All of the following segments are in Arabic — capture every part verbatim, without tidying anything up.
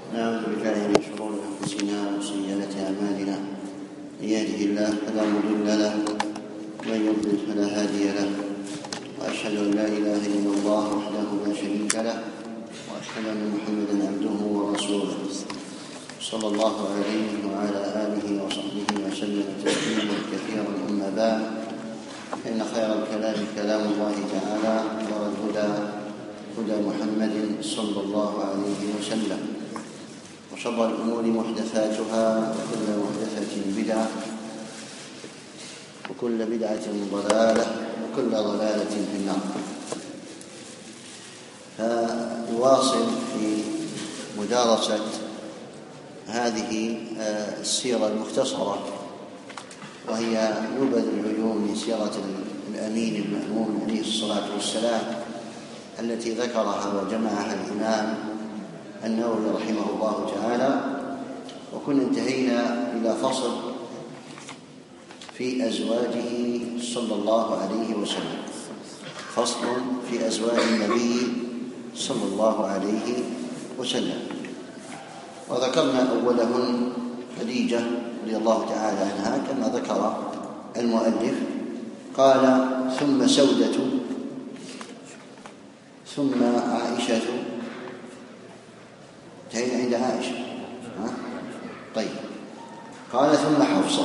نعوذ بالله من شرور أنفسنا وسيئات أعمالنا. من يهده الله فلا مضل له ومن يضلل فلا هادي له، وأشهد أن لا إله إلا الله وحده لا شريك له، وأشهد أن محمدا عبده ورسوله صلى الله عليه وعلى آله وصحبه وسلم تسليما كثيرا. أما بعد، فإن خير الكلام كلام الله تعالى، والهدى هدى محمد صلى الله عليه وسلم، وشر الأمور محدثاتها، وكل محدثة بدعة، وكل بدعة ضلالة، وكل ضلالة في النار. فنواصل في مدارسة هذه السيرة المختصرة، وهي نبذ العيون من سيرة الأمين المأمون عليه الصلاة والسلام، التي ذكرها وجمعها الإمام النووي رحمه الله تعالى. وكنا انتهينا إلى فصل في أزواجه صلى الله عليه وسلم، فصل في أزواج النبي صلى الله عليه وسلم، وذكرنا أولهن خديجة رضي الله تعالى عنها كما ذكر المؤلف. قال: ثم سودة، ثم عائشة. انتهينا عند عائشة. ها؟ طيب. قال: ثم حفصة.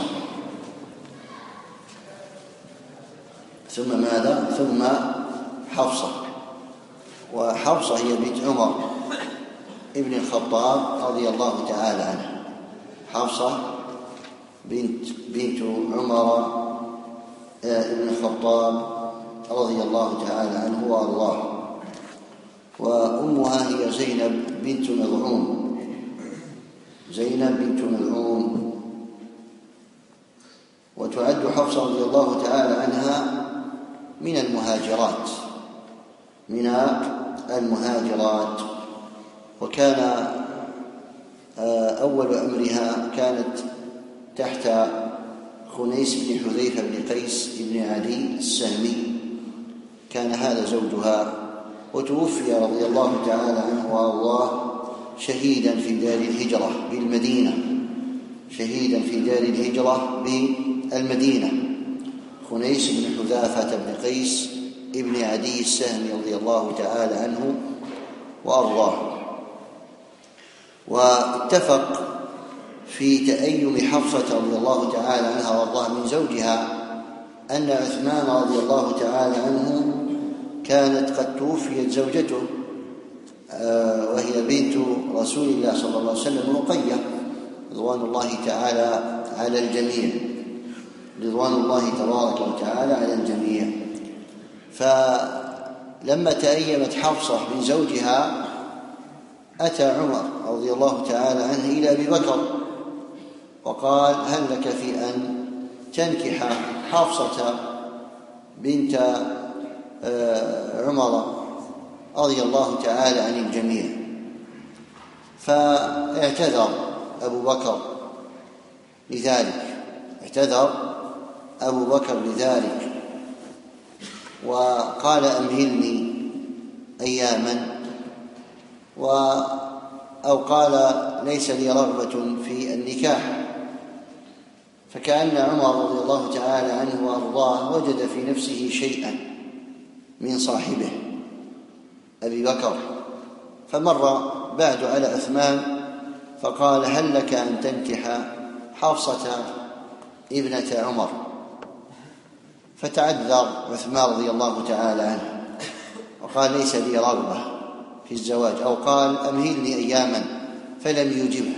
ثم ماذا؟ ثم حفصة. وحفصة هي بنت عمر ابن الخطاب رضي الله تعالى عنه. حفصة بنت بنت عمر ابن الخطاب رضي الله تعالى عنه وارضاه. وأمها هي زينب بنت مظعون، زينب بنت مظعون. وتعد حفصة رضي الله تعالى عنها من المهاجرات من المهاجرات وكان أول أمرها كانت تحت خنيس بن حذيفة بن قيس بن عدي السهمي، كان هذا زوجها، وتوفي رضي الله تعالى عنه وارضاه شهيدا في دار الهجرة بالمدينة، شهيدا في دار الهجرة بالمدينة، خنيس بن حذافة بن قيس ابن عدي السهمي رضي الله تعالى عنه وارضاه. واتفق في تأيم حفصة رضي الله تعالى عنها وارضاها من زوجها أن عثمان رضي الله تعالى عنه كانت قد توفيت زوجته وهي بنت رسول الله صلى الله عليه وسلم رقية رضوان الله تعالى على الجميع، رضوان الله تبارك وتعالى على الجميع. فلما تأيمت حفصة من زوجها أتى عمر رضي الله تعالى عنه إلى أبي بكر وقال: هل لك في أن تنكح حفصة بنت عمر رضي الله تعالى عن الجميع؟ فاعتذر أبو بكر لذلك اعتذر أبو بكر لذلك وقال: أمهلني أياما، و أو قال: ليس لي رغبة في النكاح. فكأن عمر رضي الله تعالى عنه وأرضاه وجد في نفسه شيئا من صاحبه أبي بكر، فمر بعد على عثمان فقال: هل لك أن تنكح حفصة ابنة عمر؟ فتعذر عثمان رضي الله تعالى عنه وقال: ليس لي رغبة في الزواج، أو قال: أمهلني أياما، فلم يجبه.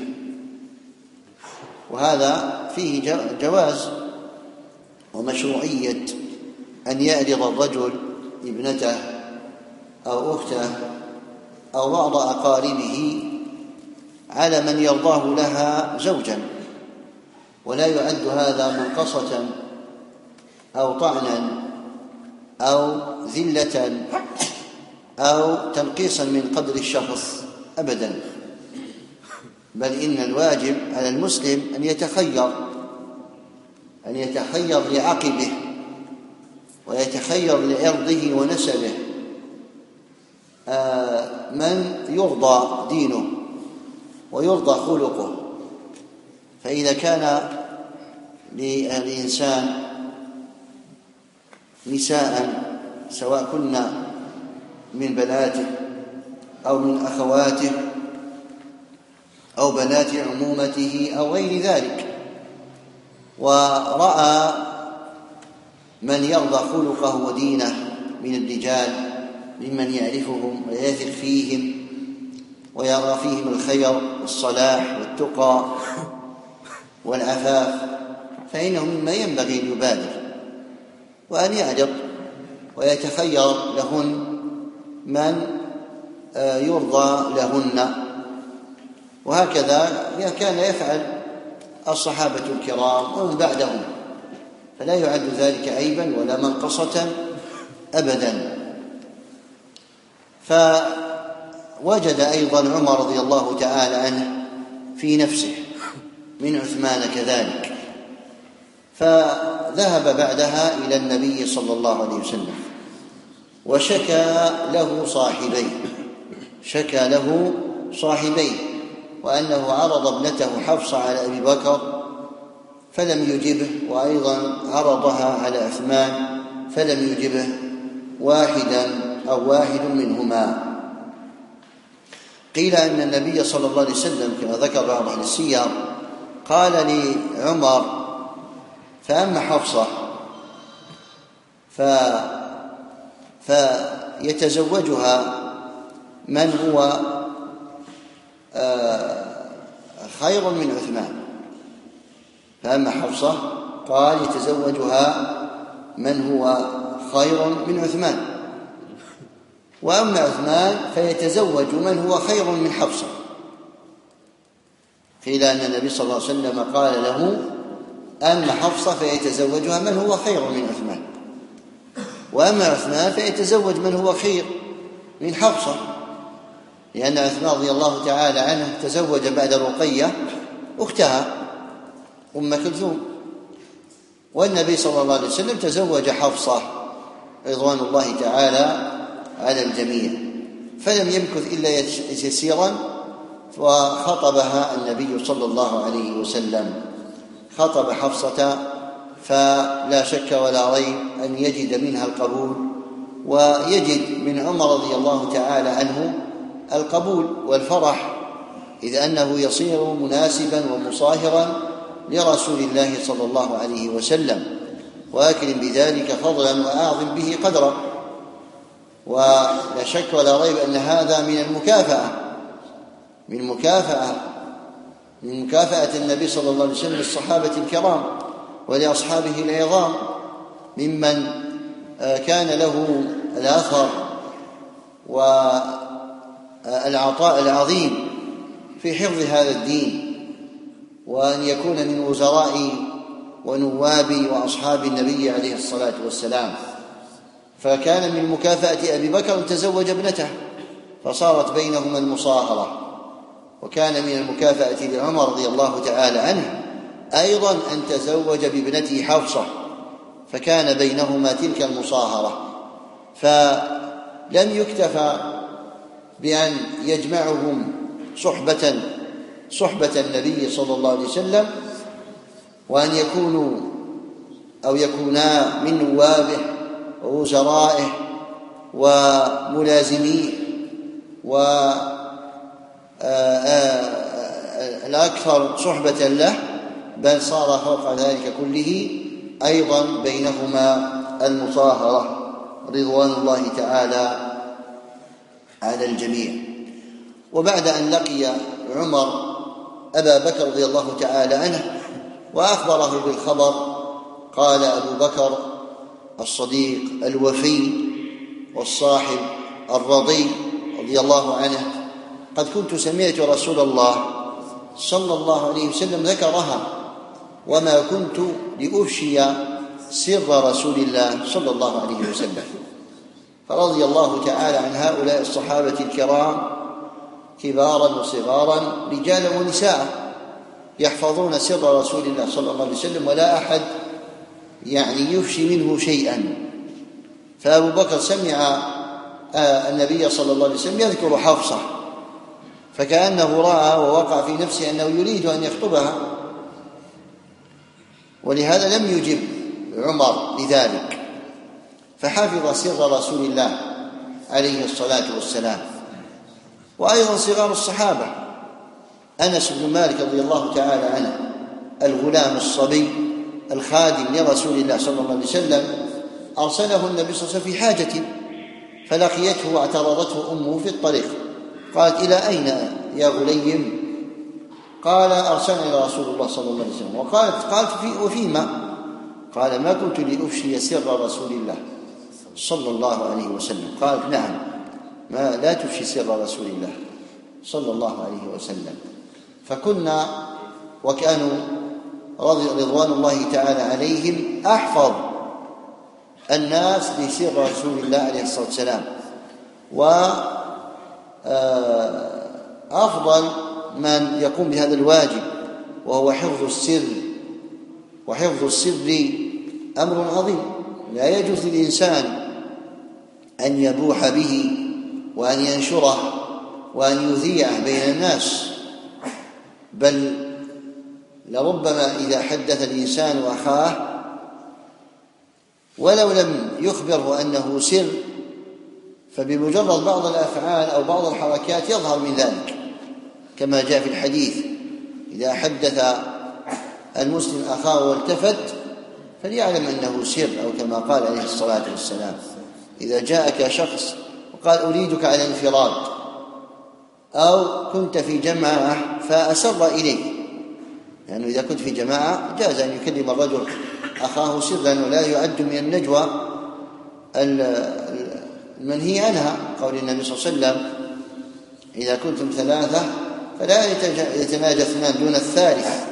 وهذا فيه جواز ومشروعية أن يعرض الرجل ابنته أو أخته أو بعض أقاربه على من يرضاه لها زوجا، ولا يعد هذا منقصة أو طعنا أو ذلة أو تنقيصا من قدر الشخص أبدا، بل إن الواجب على المسلم أن يتخير أن يتخير لعقبه ويتخير لعرضه ونسبه من يرضى دينه ويرضى خلقه. فإذا كان للإنسان نساء سواء كنا من بناته أو من أخواته أو بنات عمومته أو غير ذلك، ورأى من يرضى خلقه ودينه من الرجال ممن يعرفهم ويثق فيهم ويرى فيهم الخير والصلاح والتقى والعفاف، فإنه مما ينبغي أن يبادر وأن يعرض ويتخير لهن من يرضى لهن. وهكذا كان يفعل الصحابة الكرام ومن بعدهم، فلا يعد ذلك عيبا ولا منقصة أبدا. فوجد أيضا عمر رضي الله تعالى عنه في نفسه من عثمان كذلك، فذهب بعدها إلى النبي صلى الله عليه وسلم وشكى له صاحبيه شكى له صاحبيه وأنه عرض ابنته حفصة على أبي بكر فلم يجبه، وأيضا عرضها على عثمان فلم يجبه واحدا أو واحد منهما. قيل أن النبي صلى الله عليه وسلم كما ذكر بعض أهل السير قال لعمر: فأما حفصة ف... فيتزوجها من هو خير من عثمان. فأما حفصة قال يتزوجها من هو خير من عثمان، وأما عثمان فيتزوج من هو خير من حفصة. قيل أن النبي صلى الله عليه وسلم قال له: أما حفصة فيتزوجها من هو خير من عثمان، وأما عثمان فيتزوج من هو خير من حفصة، لأن عثمان رضي الله تعالى عنه تزوج بعد رقية أختها أم كلثوم، والنبي صلى الله عليه وسلم تزوج حفصة رضوان الله تعالى على الجميع، فلم يمكث إلا يسيرا وخطبها النبي صلى الله عليه وسلم. خطب حفصة فلا شك ولا ريب أن يجد منها القبول، ويجد من عمر رضي الله تعالى عنه القبول والفرح، إذ أنه يصير مناسبا ومصاهرا لرسول الله صلى الله عليه وسلم، وأكرم بذلك فضلا وأعظم به قدرا. ولا شك ولا ريب أن هذا من المكافأة من مكافأة من مكافأة النبي صلى الله عليه وسلم للصحابة الكرام ولأصحابه العظام ممن كان له الأثر والعطاء العظيم في حفظ هذا الدين، وأن يكون من وزراء ونواب وأصحاب النبي عليه الصلاة والسلام. فكان من مكافأة أبي بكر أن تزوج ابنته فصارت بينهما المصاهرة، وكان من المكافأة لعمر رضي الله تعالى عنه أيضا أن تزوج بابنته حفصة، فكان بينهما تلك المصاهرة. فلم يكتفى بأن يجمعهم صحبة صحبة النبي صلى الله عليه وسلم وأن يكونوا أو يكونا من نوابه ووزرائه وملازميه والأكثر صحبة له، بل صار فوق ذلك كله أيضا بينهما المصاهرة رضوان الله تعالى على الجميع. وبعد أن لقي عمر أبا بكر رضي الله تعالى عنه وأخبره بالخبر، قال أبو بكر الصديق الوفي والصاحب الرضي رضي الله عنه: قد كنت سمعت رسول الله صلى الله عليه وسلم ذكرها، وما كنت لأفشي سر رسول الله صلى الله عليه وسلم. فرضي الله تعالى عن هؤلاء الصحابة الكرام كبارا وصغارا رجالا ونساء يحفظون سر رسول الله صلى الله عليه وسلم، ولا أحد يعني يفشي منه شيئا. فأبو بكر سمع النبي صلى الله عليه وسلم يذكر حفصة فكأنه رأى ووقع في نفسه أنه يريد أن يخطبها، ولهذا لم يجب عمر لذلك، فحفظ سر رسول الله عليه الصلاة والسلام. وأيضا صغار الصحابة، أنس بن مالك رضي الله تعالى عنه الغلام الصبي الخادم لرسول الله صلى الله عليه وسلم، أرسله النبي صلى الله عليه وسلم في حاجة فلقيته واعترضته أمه في الطريق، قالت: إلى أين يا غليم؟ قال: أرسلني رسول الله صلى الله عليه وسلم. وقالت قالت في وفيما؟ قال: ما كنت لأفشي سر رسول الله صلى الله عليه وسلم. قالت: نعم، ما لا تفشي سر رسول الله صلى الله عليه وسلم. فكنا وكانوا رضوان الله تعالى عليهم أحفظ الناس لسر رسول الله عليه الصلاة والسلام، وأفضل من يقوم بهذا الواجب وهو حفظ السر. وحفظ السر أمر عظيم، لا يجوز للإنسان أن يبوح به وأن ينشره وأن يذيعه بين الناس، بل لربما إذا حدث الإنسان أخاه ولو لم يخبره أنه سر، فبمجرد بعض الأفعال أو بعض الحركات يظهر من ذلك، كما جاء في الحديث: إذا حدث المسلم أخاه والتفت فليعلم أنه سر، أو كما قال عليه الصلاة والسلام: إذا جاءك شخص وقال أريدك على انفراد، أو كنت في جماعة فأسر إليك، لأنه يعني إذا كنت في جماعة جاز أن يكلم الرجل أخاه سرا، ولا يعد من النجوى المنهي عنها، قول النبي صلى الله عليه وسلم: إذا كنتم ثلاثة فلا يتناجى اثنان دون الثالث،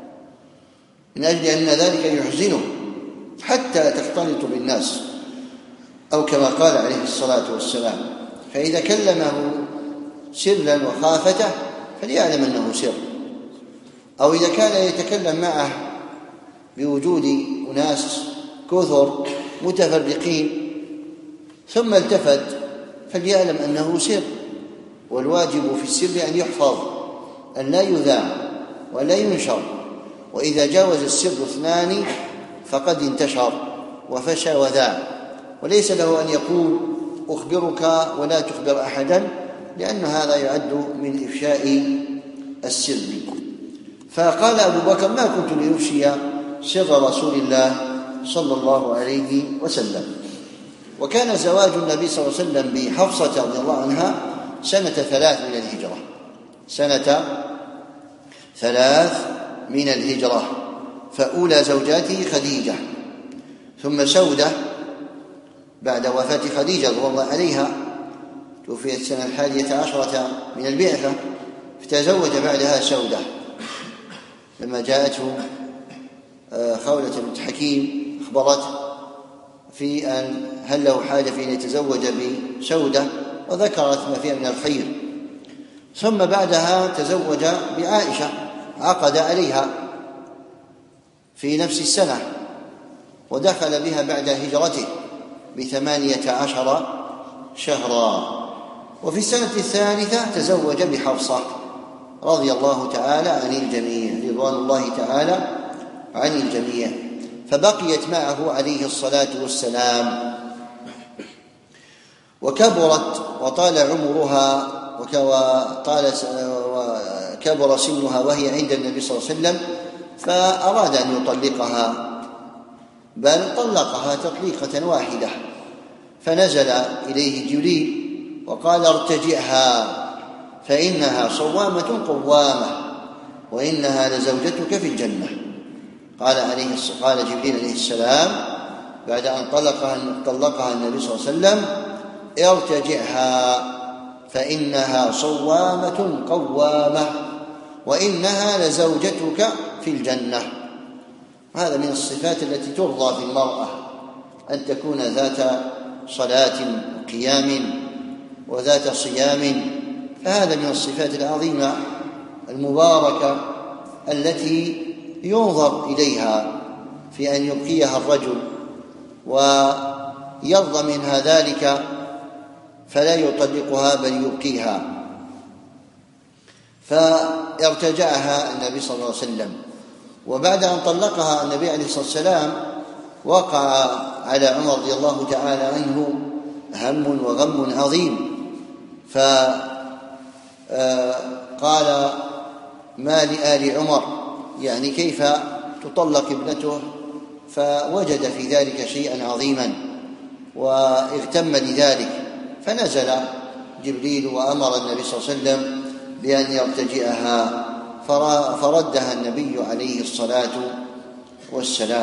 من أجل أن ذلك يحزنه حتى تختلط بالناس، أو كما قال عليه الصلاة والسلام. فإذا كلمه سرا وخافته فليعلم أنه سر. أو إذا كان يتكلم معه بوجود أناس كثر متفرقين ثم التفت فليعلم أنه سر. والواجب في السر أن يحفظ، أن لا يذاع ولا ينشر، وإذا جاوز السر اثنان فقد انتشر وفشى وذاع، وليس له أن يقول أخبرك ولا تخبر أحدا، لأن هذا يعد من إفشاء السر. فقال أبو بكر: ما كنت لأفشي سر رسول الله صلى الله عليه وسلم. وكان زواج النبي صلى الله عليه وسلم بحفصة رضي الله عنها سنة ثلاث من الهجرة سنة ثلاث من الهجرة فأولى زوجاته خديجة، ثم سودة بعد وفاة خديجة رضي الله عليها، توفيت السنة الحادية عشرة من البعثة، فتزوج بعدها سودة لما جاءته خولة بنت حكيم أخبرته في أن هل له حاجة في أن يتزوج بسودة، وذكرت ما فيها من الخير. ثم بعدها تزوج بعائشة، عقد عليها في نفس السنة، ودخل بها بعد هجرته بثمانية عشر شهرا. وفي السنة الثالثة تزوج بحفصة رضي الله تعالى عن الجميع، رضوان الله تعالى عن الجميع، فبقيت معه عليه الصلاة والسلام. وكبرت وطال عمرها وطال وكبر سنها وهي عند النبي صلى الله عليه وسلم، فأراد أن يطلقها، بل طلقها تطليقة واحدة، فنزل إليه جبريل وقال: ارتجعها فإنها صوامة قوامة وإنها لزوجتك في الجنة. قال عليه قال جبريل عليه السلام بعد أن طلقها طلقها النبي صلى الله عليه وسلم: ارتجعها فإنها صوامة قوامة وإنها لزوجتك في الجنة. هذا من الصفات التي ترضى في المرأة، أن تكون ذات صلاة وقيام وذات صيام، فهذا من الصفات العظيمة المباركة التي ينظر إليها في أن يبقيها الرجل ويرضى منها ذلك فلا يطلقها بل يبقيها. فارتجعها النبي صلى الله عليه وسلم. وبعد أن طلقها النبي عليه الصلاة والسلام وقع على عمر رضي الله تعالى عنه هم وغم عظيم، فقال: ما لآل عمر، يعني كيف تطلق ابنته؟ فوجد في ذلك شيئا عظيما واغتم لذلك، فنزل جبريل وأمر النبي صلى الله عليه وسلم بأن يرتجئها، فردها النبي عليه الصلاة والسلام.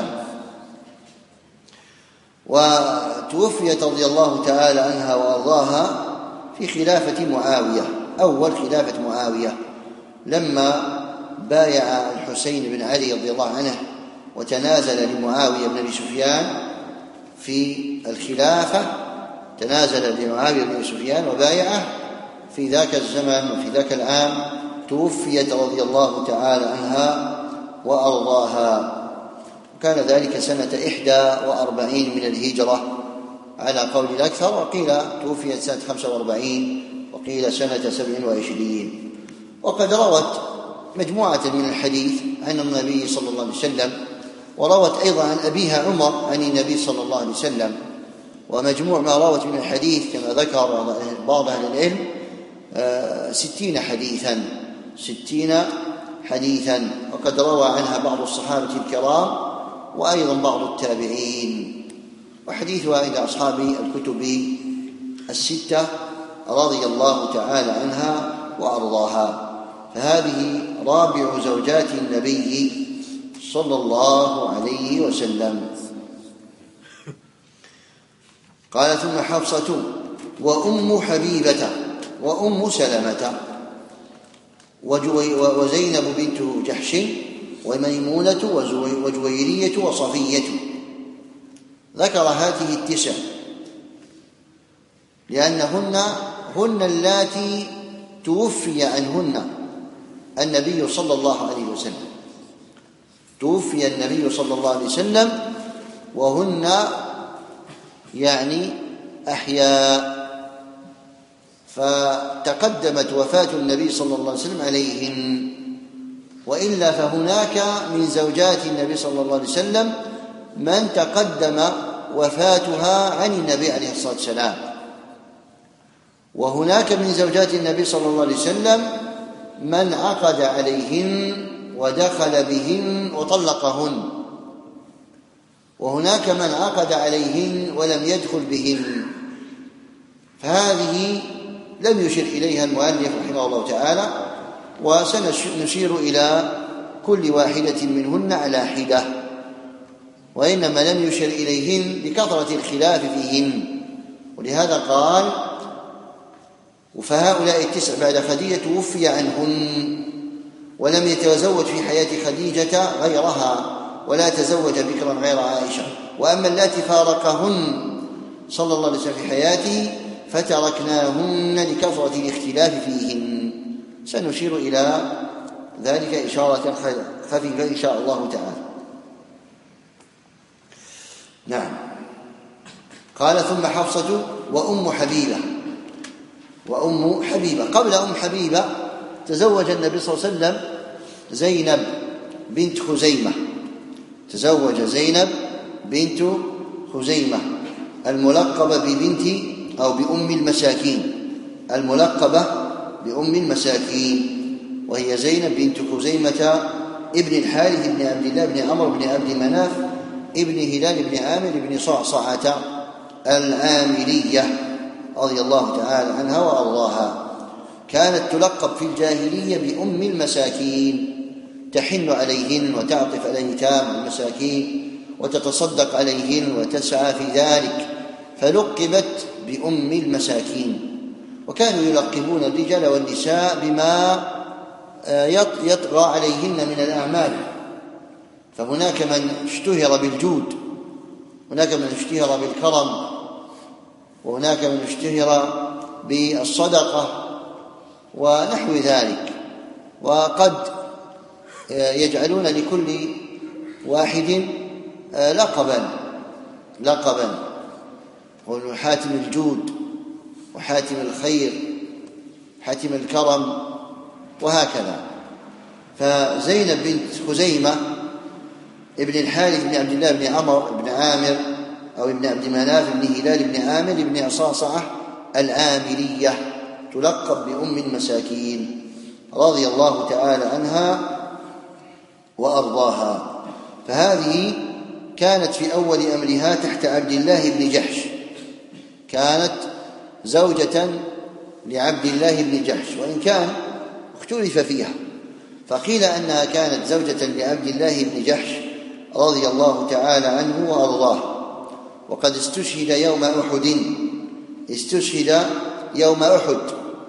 وتوفيت رضي الله تعالى عنها وأرضاها في خلافة معاوية، أول خلافة معاوية، لما بايع الحسين بن علي رضي الله عنه وتنازل لمعاوية بن أبي سفيان في الخلافة، تنازل لمعاوية بن أبي سفيان وبايعه في ذاك الزمن وفي ذاك العام. توفيت رضي الله تعالى عنها وأرضاها، وكان ذلك سنة إحدى وأربعين من الهجرة على قول الأكثر، وقيل توفيت سنة خمسة وأربعين، وقيل سنة سبع وعشرين. وقد روت مجموعة من الحديث عن النبي صلى الله عليه وسلم، وروت أيضا عن أبيها عمر عن النبي صلى الله عليه وسلم. ومجموع ما روت من الحديث كما ذكر بعض أهل العلم ستين حديثا ستين حديثا وقد روى عنها بعض الصحابة الكرام وأيضا بعض التابعين، وحديثها عند أصحاب الكتب الستة رضي الله تعالى عنها وأرضاها. فهذه رابع زوجات النبي صلى الله عليه وسلم. قال: ثم حفصة وأم حبيبة وأم سلمة وزينب بنت جحش وميمونة وجويرية وصفية. ذكر هذه التسع لأنهن هن اللاتي توفي عنهن النبي صلى الله عليه وسلم، توفي النبي صلى الله عليه وسلم وهن يعني أحياء، فتقدمت وفاة النبي صلى الله عليه وسلم عليهم. وإلا فهناك من زوجات النبي صلى الله عليه وسلم من تقدم وفاتها عن النبي عليه الصلاة والسلام، وهناك من زوجات النبي صلى الله عليه وسلم من عقد عليهن ودخل بهن وطلقهن، وهناك من عقد عليهن ولم يدخل بهن. فهذه لم يشر إليها المؤلف رحمه الله تعالى، وسنشير إلى كل واحدة منهن على حدة، وإنما لم يشر إليهن لكثرة الخلاف فيهن. ولهذا قال: فهؤلاء التسع بعد خديجة توفي عنهن ولم يتزوج في حياة خديجة غيرها ولا تزوج بكرا غير عائشة. وأما اللاتي فارقهن صلى الله عليه وسلم في حياته فتركناهن لكثرة الاختلاف فيهن. سنشير إلى ذلك إشارة خفيفة إن شاء الله تعالى. نعم. قال: ثم حفصة وأم حبيبة وأم حبيبة. قبل أم حبيبة تزوج النبي صلى الله عليه وسلم زينب بنت خزيمة، تزوج زينب بنت خزيمة الملقبة ببنت أو بأم المساكين، الملقبة بأم المساكين، وهي زينب بنت خزيمة ابن الحارث بن عبد الله بن عمرو بن عبد مناف ابن هلال بن عامر بن صعصعة العامرية رضي الله تعالى عنها وأرضاها. كانت تلقب في الجاهلية بأم المساكين، تحن عليهن وتعطف على اليتامى والمساكين وتتصدق عليهن وتسعى في ذلك، فلقبت بأم المساكين. وكانوا يلقبون الرجال والنساء بما يطغى عليهن من الأعمال، فهناك من اشتهر بالجود، هناك من اشتهر بالكرم، وهناك من اشتهر بالصدقة ونحو ذلك. وقد يجعلون لكل واحد لقبا لقبا حاتم الجود وحاتم الخير، حاتم الكرم، وهكذا. فزينب بنت خزيمة ابن الحارث بن عبد الله بن عمر بن عامر أو ابن عبد مناف بن هلال بن عامر بن عصاصعة العامرية تلقب بأم المساكين رضي الله تعالى عنها وأرضاها. فهذه كانت في أول أمرها تحت عبد الله بن جحش، كانت زوجة لعبد الله بن جحش، وإن كان اختلف فيها، فقيل أنها كانت زوجة لعبد الله بن جحش رضي الله تعالى عنه وأرضاه، وقد استشهد يوم أحد استشهد يوم أحد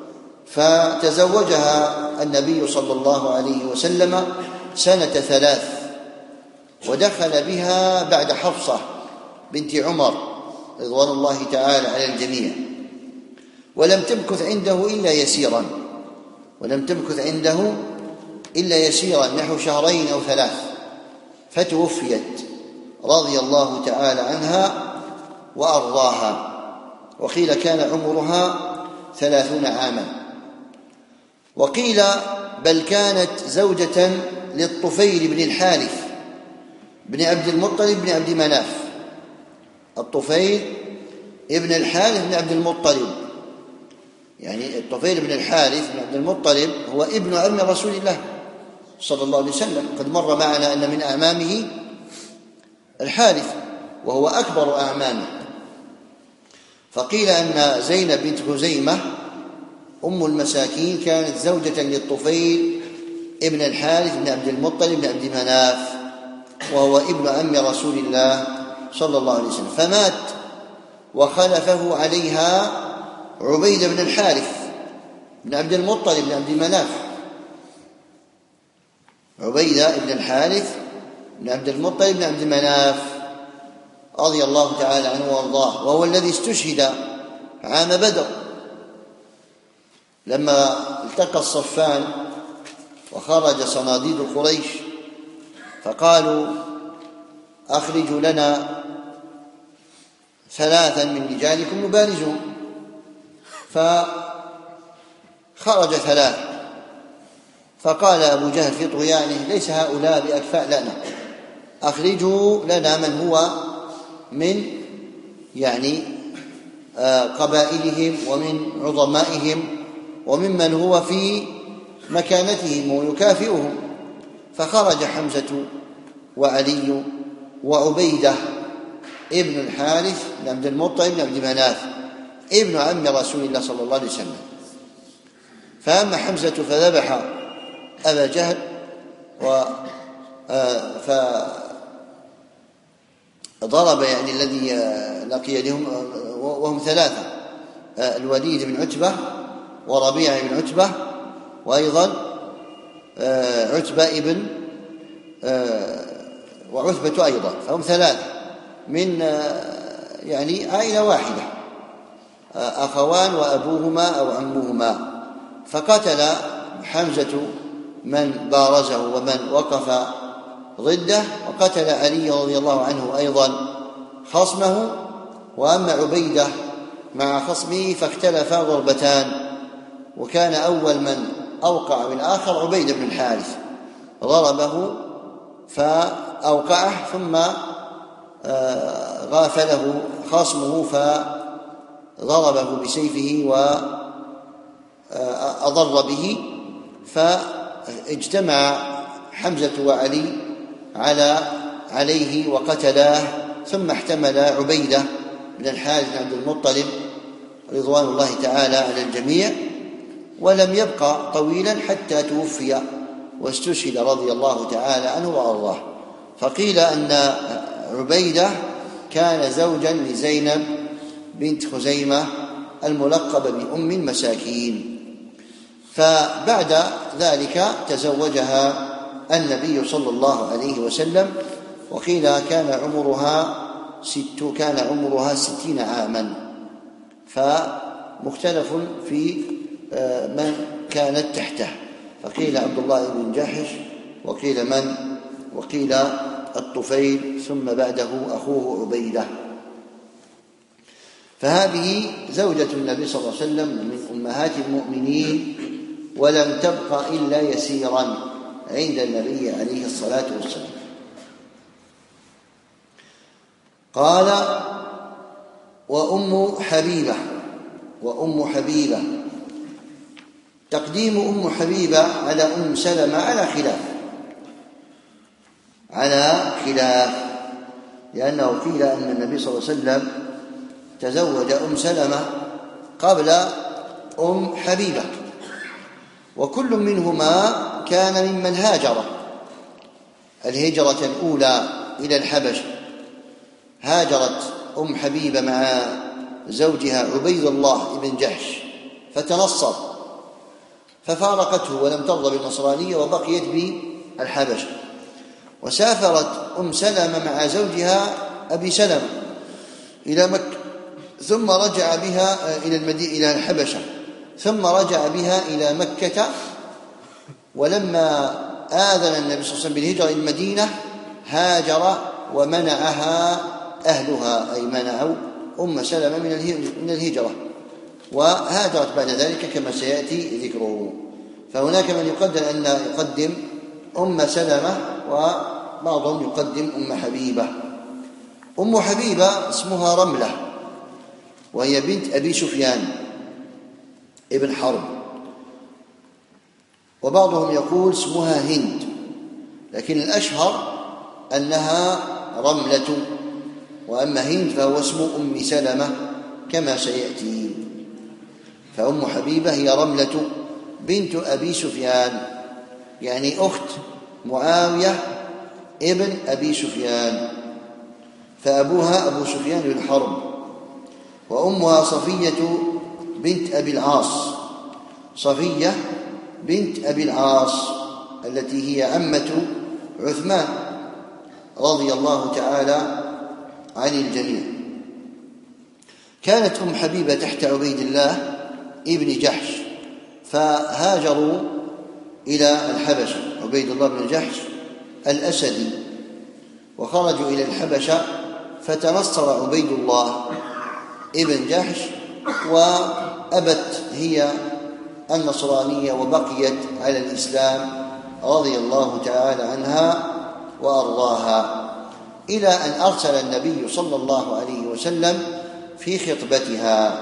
فتزوجها النبي صلى الله عليه وسلم سنة ثلاث، ودخل بها بعد حفصة بنت عمر رضوان الله تعالى على الجميع، ولم تمكث عنده إلا يسيرا ولم تمكث عنده إلا يسيرا نحو شهرين أو ثلاث، فتوفيت رضي الله تعالى عنها وأرضاها. وقيل كان عمرها ثلاثون عاما، وقيل بل كانت زوجة للطفيل بن الحارث بن عبد المطلب بن عبد مناف. الطفيل ابن الحارث بن عبد المطلب، يعني الطفيل بن الحارث بن عبد المطلب هو ابن عم رسول الله صلى الله عليه وسلم، قد مر معنا أن من أعمامه الحارث وهو أكبر أعمامه. فقيل أن زينب بنت خزيمة أم المساكين كانت زوجة للطفيل ابن الحارث بن عبد المطلب بن عبد مناف، وهو ابن عم رسول الله صلى الله عليه وسلم، فمات وخلفه عليها عبيد بن الحارث بن عبد المطلب بن عبد مناف. عبيد بن الحارث بن عبد المطلب بن عبد مناف رضي الله تعالى عنه وارضاه، وهو الذي استشهد عام بدر لما التقى الصفان وخرج صناديد قريش فقالوا أخرجوا لنا ثلاثا من رجالكم نبارزهم، فخرج ثلاث، فقال أبو جهل في طغيانه ليس هؤلاء بأكفاء لنا، أخرجوا لنا من هو من يعني قبائلهم ومن عظمائهم وممن هو في مكانتهم ويكافئهم. فخرج حمزة وعلي وعبيدة ابن الحارث بن عبد المطلب بن عبد مناف ابن عم رسول الله صلى الله عليه وسلم. فأما حمزة فذبح أبا جهل و فضرب يعني الذي لقي لهم وهم ثلاثة، الوليد بن عتبة وربيعة بن عتبة وأيضا عتبة ابن وعتبة أيضا، فهم ثلاثة من يعني عائلة واحدة، أخوان وأبوهما أو عمهما. فقتل حمزة من بارزه ومن وقف ضده، وقتل علي رضي الله عنه أيضا خصمه. وأما عبيدة مع خصمه فاختلفا ضربتان، وكان أول من أوقع من آخر عبيدة بن الحارث، ضربه فأوقعه ثم غافله خصمه فضربه بسيفه وأضر به، فاجتمع حمزة وعلي على عليه وقتلاه، ثم احتمل عبيدة بن الحارث بن عبد المطلب رضوان الله تعالى على الجميع، ولم يبقى طويلا حتى توفي واستشهد رضي الله تعالى عنه وأرضاه. فقيل أن عبيدة كان زوجا لزينب بنت خزيمة الملقبة بأم المساكين. فبعد ذلك تزوجها النبي صلى الله عليه وسلم، وقيل كان عمرها ست كان عمرها ستين عاما، فمختلف في من كانت تحته، فقيل عبد الله بن جحش، وقيل من وقيل الطفيل، ثم بعده أخوه عبيدة. فهذه زوجة النبي صلى الله عليه وسلم من أمهات المؤمنين ولم تبق إلا يسيرا عند النبي عليه الصلاة والسلام. قال: وأم حبيبة. وأم حبيبة، تقديم أم حبيبة على أم سلمة على خلاف على خلاف لأنه قيل أن النبي صلى الله عليه وسلم تزوج أم سلمة قبل أم حبيبة، وكل منهما كان ممن هاجر الهجرة الأولى إلى الحبشة. هاجرت أم حبيبة مع زوجها عبيد الله بن جحش فتنصر ففارقته ولم ترضى بالنصرانية وبقيت بالحبشة، وسافرت أم سلمة مع زوجها أبي سلمة إلى مكة، ثم رجع بها إلى المدينة إلى الحبشة، ثم رجع بها إلى مكة. ولما آذن النبي صلى الله عليه وسلم بالهجرة إلى المدينة هاجر ومنعها أهلها، أي منعوا أم سلمة من الهجرة، وهاجرت بعد ذلك كما سيأتي ذكره. فهناك من يقدر أن يقدم أم سلمة وبعضهم يقدم أم حبيبة. أم حبيبة اسمها رملة، وهي بنت أبي سفيان ابن حرب، وبعضهم يقول اسمها هند، لكن الأشهر أنها رملة، وأما هند فهو اسم أم سلمة كما سيأتي. فأم حبيبة هي رملة بنت أبي سفيان، يعني أخت معاوية ابن أبي سفيان، فأبوها أبو سفيان بن حرب، وأمها صفية بنت أبي العاص، صفية بنت أبي العاص التي هي عمة عثمان رضي الله تعالى عن الجميع. كانت أم حبيبة تحت عبيد الله ابن جحش، فهاجروا إلى الحبشة، عبيد الله بن جحش الأسدي، وخرجوا إلى الحبشة، فتنصر عبيد الله ابن جحش وأبت هي النصرانية وبقيت على الإسلام رضي الله تعالى عنها وأرضاها، إلى أن أرسل النبي صلى الله عليه وسلم في خطبتها.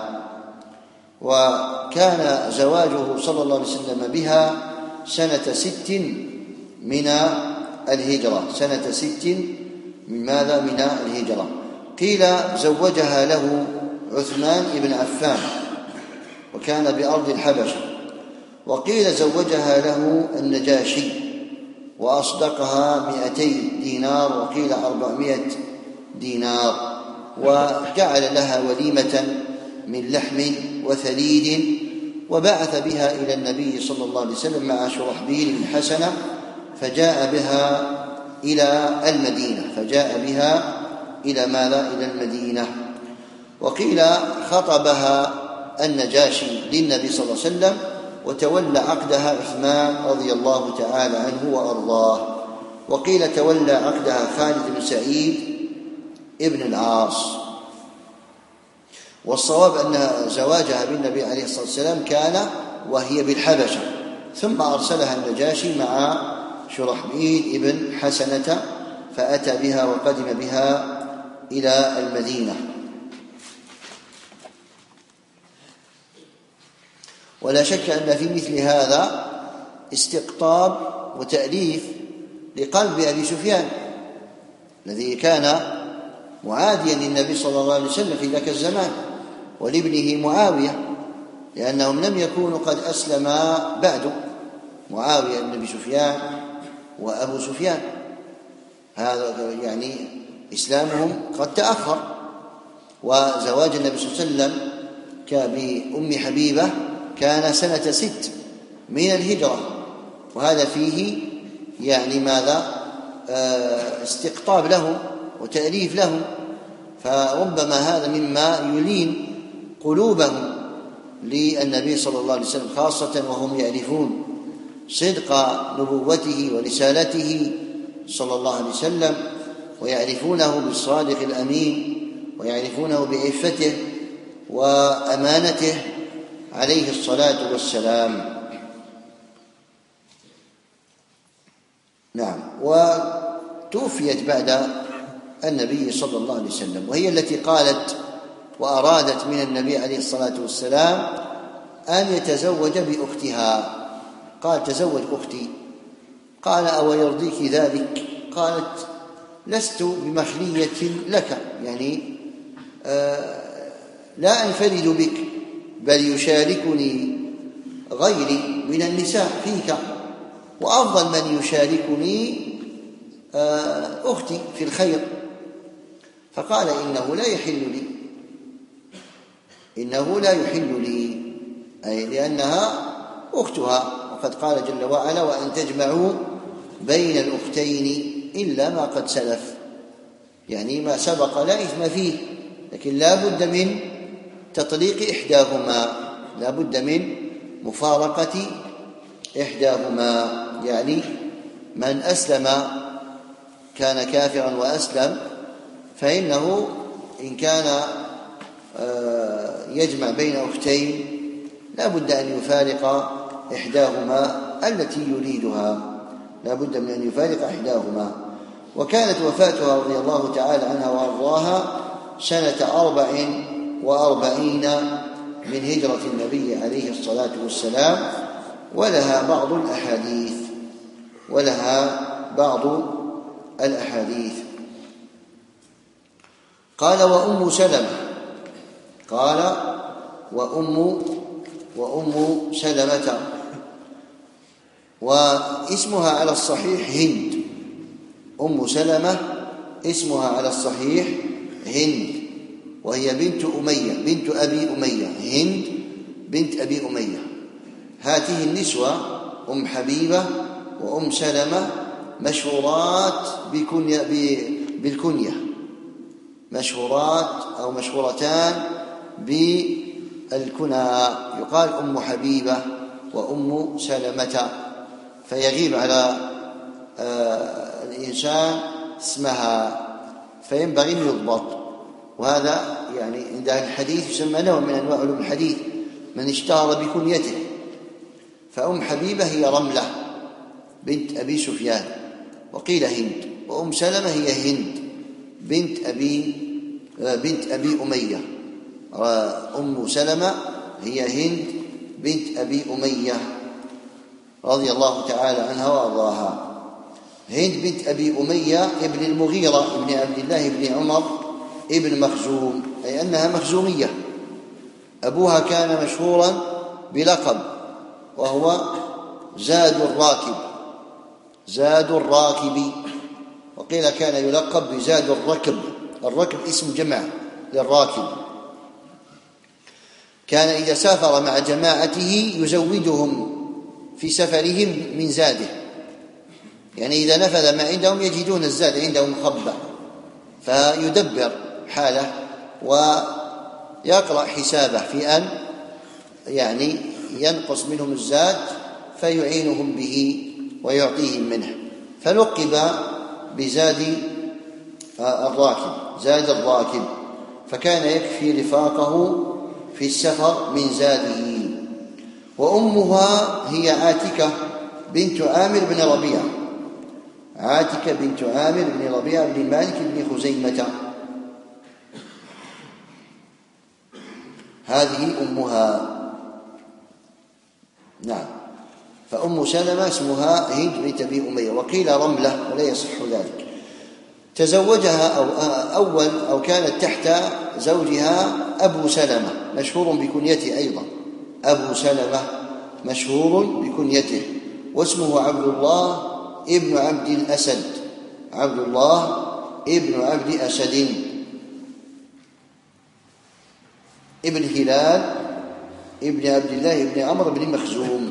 وكان زواجه صلى الله عليه وسلم بها سنة ست من الهجرة، سنة ست من ماذا؟ من الهجرة. قيل زوجها له عثمان بن عفان وكان بأرض الحبشة، وقيل زوجها له النجاشي وأصدقها مئتي دينار، وقيل أربعمائة دينار، وجعل لها وليمة من لحم وثليد، وبعث بها إلى النبي صلى الله عليه وسلم مع شرحبيل بن حسنة، فجاء بها إلى المدينة فجاء بها إلى ماذا؟ إلى المدينة. وقيل خطبها النجاشي للنبي صلى الله عليه وسلم، وتولى عقدها عثمان رضي الله تعالى عنه وأرضاه، وقيل تولى عقدها خالد بن سعيد ابن العاص. والصواب أن زواجها بالنبي عليه الصلاة والسلام كان وهي بالحبشة، ثم أرسلها النجاشي مع شرحبيل ابن حسنة، فأتى بها وقدم بها إلى المدينة. ولا شك أن في مثل هذا استقطاب وتأليف لقلب أبي سفيان الذي كان معاديا للنبي صلى الله عليه وسلم في ذاك الزمان، ولابنه معاوية، لأنهم لم يكونوا قد أسلما بعد، معاوية بن أبي سفيان وأبو سفيان، هذا يعني إسلامهم قد تأخر. وزواج النبي صلى الله عليه وسلم بأم حبيبة كان سنة ست من الهجرة، وهذا فيه يعني ماذا؟ استقطاب لهم وتأليف لهم، فربما هذا مما يلين قلوبهم للنبي صلى الله عليه وسلم، خاصة وهم يعرفون صدق نبوته ورسالته صلى الله عليه وسلم، ويعرفونه بالصادق الأمين، ويعرفونه بعفته وأمانته عليه الصلاة والسلام. نعم. وتوفيت بعد النبي صلى الله عليه وسلم، وهي التي قالت وأرادت من النبي عليه الصلاة والسلام أن يتزوج بأختها. قال: تزوج أختي. قال: أو يرضيك ذلك؟ قالت: لست بمخلية لك، يعني آه لا أنفرد بك، بل يشاركني غيري من النساء فيك، وأفضل من يشاركني آه أختي في الخير. فقال: إنه لا يحل لي، إنه لا يحل لي، أي لأنها أختها، وقد قال جل وعلا: وأن تجمعوا بين الأختين إلا ما قد سلف، يعني ما سبق لا إثم فيه، لكن لا بد من تطليق إحداهما، لا بد من مفارقة إحداهما. يعني من أسلم كان كافرا وأسلم، فإنه إن كان يجمع بين أختين لا بد أن يفارق إحداهما التي يريدها، لا بد من أن يفارق إحداهما. وكانت وفاتها رضي الله تعالى عنها وأرضاها سنة أربع وأربعين من هجرة النبي عليه الصلاة والسلام، ولها بعض الأحاديث ولها بعض الأحاديث قال: وأم سلمة، قال: وأم وأم سلمة، واسمها على الصحيح هند. أم سلمة اسمها على الصحيح هند، وهي بنت أمية بنت أبي أمية، هند بنت أبي أمية. هذه النسوة أم حبيبة وأم سلمة مشهورات بكنية بالكنية، مشهورات أو مشهورتان بالكنى، يقال أم حبيبة وأم سلمة، فيغيب على آه الإنسان اسمها، فينبغي أن يضبط. وهذا يعني عند أهل الحديث يسمى نوع من أنواع علوم الحديث، من اشتهر بكنيته. فأم حبيبة هي رملة بنت أبي سفيان، وقيل هند. وأم سلمة هي هند بنت أبي بنت أبي أمية. أم سلمة هي هند بنت أبي أمية رضي الله تعالى عنها وأرضاها. هند بنت أبي أمية ابن المغيرة ابن عبد الله ابن عمر ابن مخزوم، أي أنها مخزومية. أبوها كان مشهورا بلقب، وهو زاد الراكب، زاد الراكب، وقيل كان يلقب بزاد الركب. الركب اسم جمع للراكب. كان إذا سافر مع جماعته يزودهم في سفرهم من زاده، يعني إذا نفذ ما عندهم يجدون الزاد عندهم مخبأ، فيدبر حاله ويقرأ حسابه في أن يعني ينقص منهم الزاد فيعينهم به ويعطيهم منه، فلقب بزاد الراكب، زاد الراكب، فكان يكفي رفاقه في السفر من زاده. وأمها هي عاتكة بنت عامر بن ربيعة، عاتكة بنت عامر بن ربيعة بن مالك بن خزيمة، هذه أمها. نعم. فأم سلمة اسمها هند بنت أبي أمية، وقيل رملة ولا يصح ذلك. تزوجها أو أول أو كانت تحت زوجها أبو سلمة مشهور بكنيته أيضا، أبو سلمة مشهور بكنيته، واسمه عبد الله ابن عبد الأسد، عبد الله ابن عبد أسد ابن هلال ابن عبد الله ابن عمرو بن مخزوم،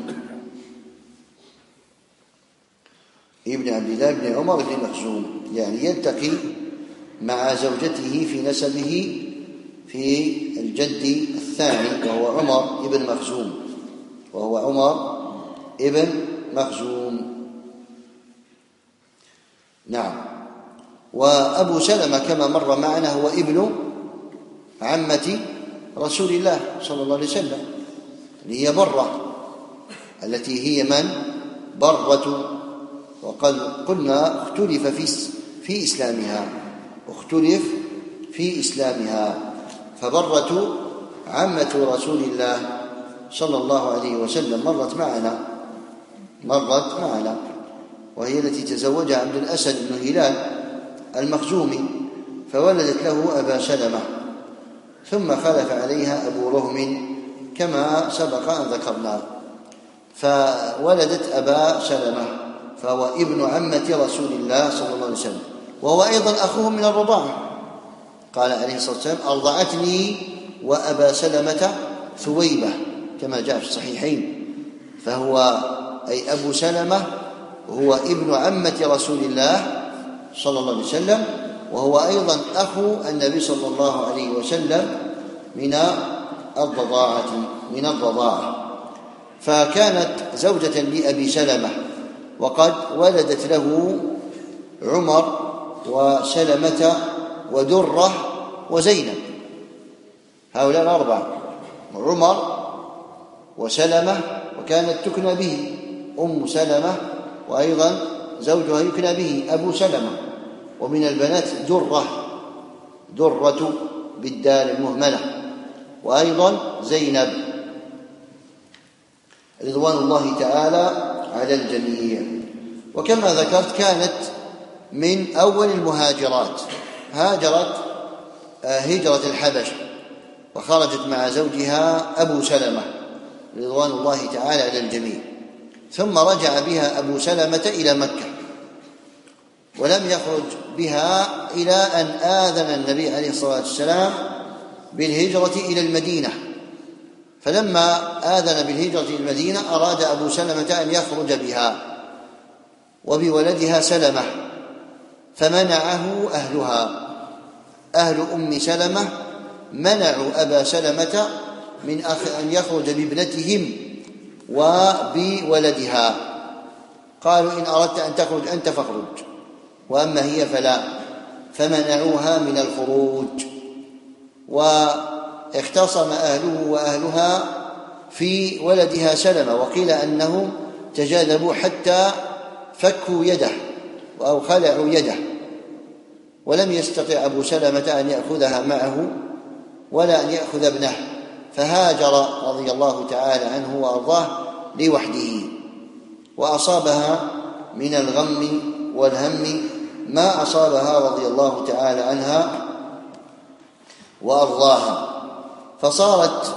ابن عبد الله بن عمر بن مخزوم، يعني يلتقي مع زوجته في نسبه في الجد الثاني، وهو عمر ابن مخزوم، وهو عمر ابن مخزوم. نعم. وأبو سلمة كما مر معنا هو ابن عمة رسول الله صلى الله عليه وسلم، هي برة، التي هي من؟ برة وقد قلنا اختلف في في إسلامها اختلف في إسلامها فبرة عمة رسول الله صلى الله عليه وسلم مرت معنا مرت معنا وهي التي تزوجها عبد الأسد بن هلال المخزومي، فولدت له أبا سلمة، ثم خلف عليها أبو رهم كما سبق أن ذكرنا، فولدت أبا سلمة، فهو ابن عمة رسول الله صلى الله عليه وسلم، وهو أيضا أخوه من الرضاعة. قال عليه الصلاة والسلام: أرضعتني وأبا سلمة ثويبة، كما جاء في الصحيحين. فهو أي أبو سلمة هو ابن عمة رسول الله صلى الله عليه وسلم، وهو أيضا أخو النبي صلى الله عليه وسلم من الرضاعة من الرضاعة فكانت زوجة لأبي سلمة، وقد ولدت له عمر وسلمة ودرة وزينب، هؤلاء الأربعة: عمر وسلمة، وكانت تكنى به أم سلمة، وأيضا زوجها يكنى به أبو سلمة، ومن البنات درة درة بالدال المهملة، وأيضا زينب، رضوان الله تعالى على الجميع. وكما ذكرت كانت من أول المهاجرات، هاجرت هجرة الحبشة وخرجت مع زوجها أبو سلمة رضوان الله تعالى على الجميع، ثم رجع بها أبو سلمة إلى مكة، ولم يخرج بها إلى أن آذن النبي عليه الصلاة والسلام بالهجرة إلى المدينة. فلما آذن بالهجرة إلى المدينة أراد أبو سلمة أن يخرج بها وبولدها سلمة، فمنعه أهلها، أهل أم سلمة منعوا أبا سلمة من أن يخرج بابنتهم وبولدها، قالوا: إن أردت أن تخرج أنت فاخرج، وأما هي فلا، فمنعوها من الخروج. واختصم أهله وأهلها في ولدها سلمة، وقيل أنهم تجاذبوا حتى فكوا يده أو خلعوا يده، ولم يستطع أبو سلمة أن يأخذها معه ولا أن يأخذ ابنه، فهاجر رضي الله تعالى عنه وأرضاه لوحده، وأصابها من الغم والهم ما أصابها رضي الله تعالى عنها وأرضاها، فصارت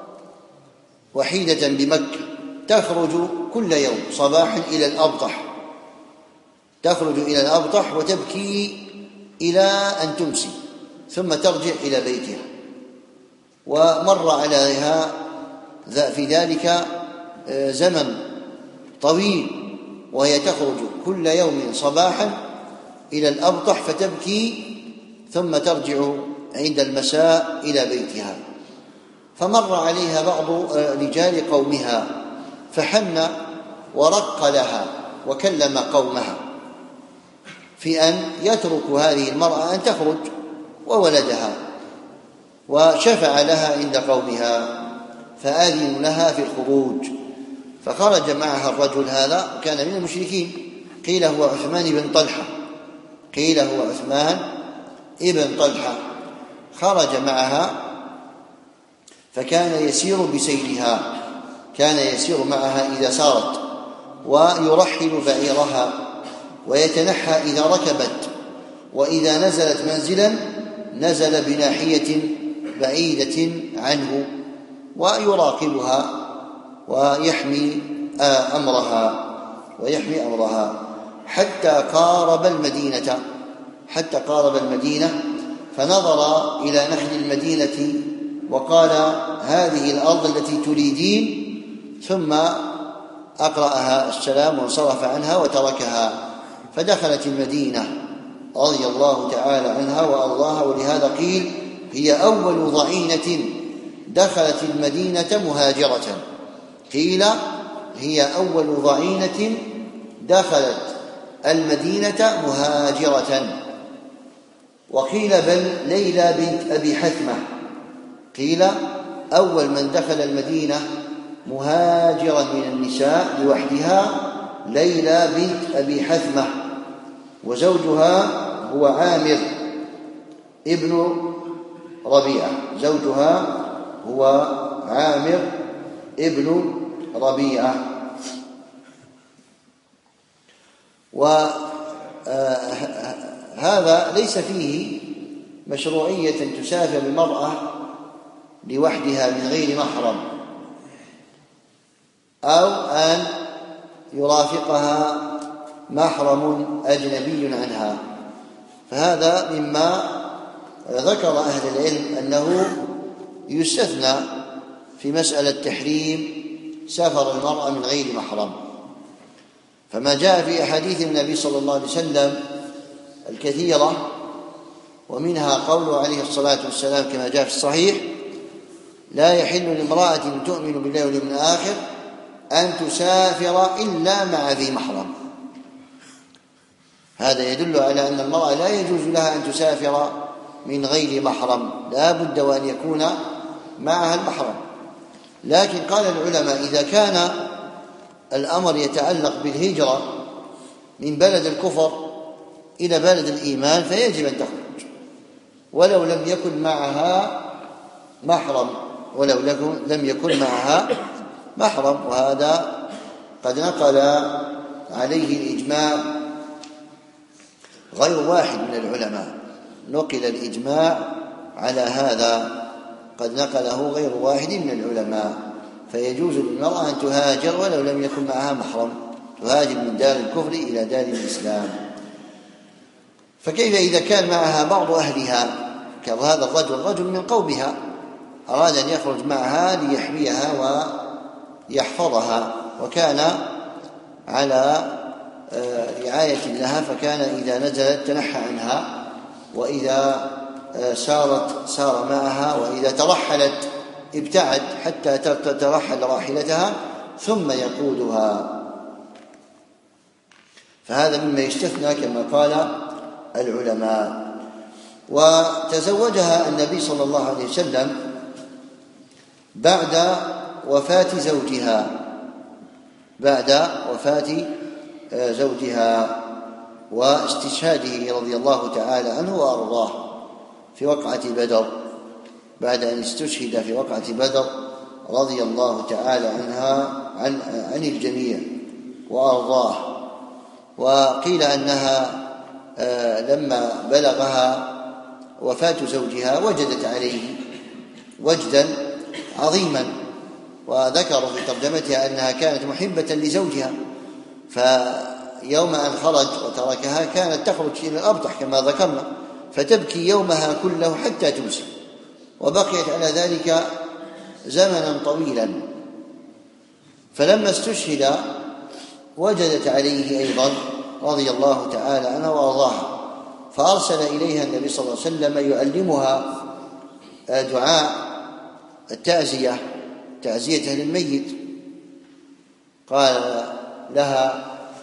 وحيدة بمكة تخرج كل يوم صباحا إلى الأبطح، تخرج إلى الأبطح وتبكي إلى أن تمسي، ثم ترجع إلى بيتها. ومر عليها في ذلك زمن طويل وهي تخرج كل يوم صباحا إلى الأبطح فتبكي، ثم ترجع عند المساء إلى بيتها. فمر عليها بعض رجال قومها فحن ورق لها وكلم قومها في أن يتركوا هذه المرأة أن تخرج وولدها، وشفع لها عند قومها فآذنوا لها في الخروج. فخرج معها الرجل هذا، وكان من المشركين، قيل هو عثمان بن طلحة قيل هو عثمان ابن طلحة خرج معها، فكان يسير بسيرها، كان يسير معها إذا سارت، ويرحل بعيرها، ويتنحى إذا ركبت، وإذا نزلت منزلا نزل بناحية بعيدة عنه، ويراقبها ويحمي أمرها ويحمي أمرها حتى قارب المدينة حتى قارب المدينة فنظر إلى نخل المدينة وقال: هذه الأرض التي تريدين، ثم أقرأها السلام وانصرف عنها وتركها، فدخلت المدينة رضي الله تعالى عنها وأرضاها. ولهذا قيل هي أول ضعينة دخلت المدينة مهاجرة، قيل هي أول ضعينة دخلت المدينة مهاجرة، وقيل بل ليلى بنت أبي حثمة، قيل أول من دخل المدينة مهاجرا من النساء لوحدها ليلى بنت أبي حثمة، وزوجها هو عامر ابن ربيعة زوجها هو عامر ابن ربيعة. وهذا ليس فيه مشروعية تسافر المرأة لوحدها من غير محرم أو أن يرافقها محرم أجنبي عنها، فهذا مما ذكر أهل العلم أنه يستثنى في مسألة تحريم سفر المرأة من غير محرم. فما جاء في أحاديث النبي صلى الله عليه وسلم الكثيرة، ومنها قوله عليه الصلاة والسلام كما جاء في الصحيح: لا يحل لامرأة تؤمن بالله واليوم الآخر أن تسافر إلا مع ذي محرم. هذا يدل على أن المرأة لا يجوز لها أن تسافر من غير محرم، لا بد وأن يكون معها المحرم. لكن قال العلماء إذا كان الأمر يتعلق بالهجرة من بلد الكفر إلى بلد الإيمان فيجب أن تخرج ولو لم يكن معها محرم ولو لم يكن معها محرم وهذا قد نقل عليه الإجماع غير واحد من العلماء، نقل الإجماع على هذا قد نقله غير واحد من العلماء. فيجوز للمرأة أن تهاجر ولو لم يكن معها محرم، تهاجر من دار الكفر إلى دار الإسلام. فكيف إذا كان معها بعض أهلها كهذا الرجل رجل من قومها أراد أن يخرج معها ليحميها ويحفظها، وكان على رعاية لها، فكان إذا نزلت تنحى عنها، وإذا سارت سار معها، وإذا ترحلت ابتعد حتى تترحل راحلتها ثم يقودها. فهذا مما يستثنى كما قال العلماء. وتزوجها النبي صلى الله عليه وسلم بعد وفاة زوجها بعد وفاة زوجها واستشهاده رضي الله تعالى عنه وأرضاه في وقعة بدر، بعد أن استشهد في وقعة بدر رضي الله تعالى عنها عن, عن الجميع وأرضاه. وقيل أنها لما بلغها وفاة زوجها وجدت عليه وجدا عظيما، وذكر في ترجمتها أنها كانت محبة لزوجها، فيوم أن خرج وتركها كانت تخرج إلى الأبطح كما ذكرنا فتبكي يومها كله حتى تمسي، وبقيت على ذلك زمنا طويلا. فلما استشهد وجدت عليه أيضا رضي الله تعالى عنها وأرضاها، فأرسل إليها النبي صلى الله عليه وسلم يعلمها دعاء التعزية تعزيته للميت. قال لها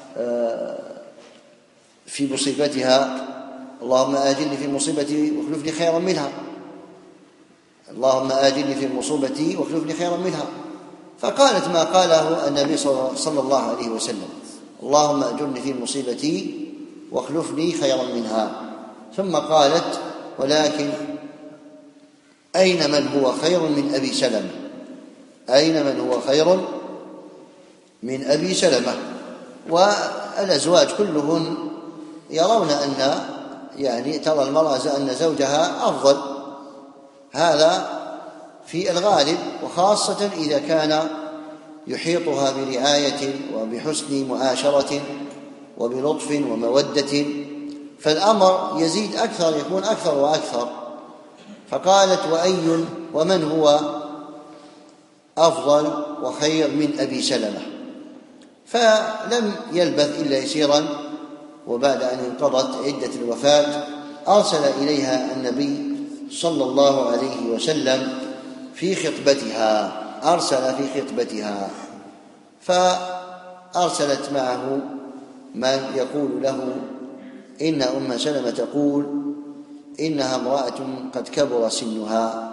في مصيبتها: اللهم آجلني في مصيبتي واخلفني خيرا منها اللهم آجلني في مصيبتي واخلفني خيرا منها فقالت ما قاله النبي صلى الله عليه وسلم: اللهم أجرني في مصيبتي واخلفني خيرا منها. ثم قالت: ولكن أين من هو خير من أبي سلمة أين من هو خير من أبي سلمة. والأزواج كلهن يرون أن يعني ترى المرأة أن زوجها أفضل، هذا في الغالب، وخاصة إذا كان يحيطها برعاية وبحسن معاشرة وبلطف ومودة، فالأمر يزيد أكثر، يكون أكثر وأكثر. فقالت: وأي ومن هو أفضل وخير من أبي سلمة؟ فلم يلبث إلا يسيرا، وبعد أن انقضت عدة الوفاة أرسل إليها النبي صلى الله عليه وسلم في خطبتها أرسل في خطبتها فأرسلت معه من يقول له: إن أم سلمة تقول إنها امرأة قد كبر سنها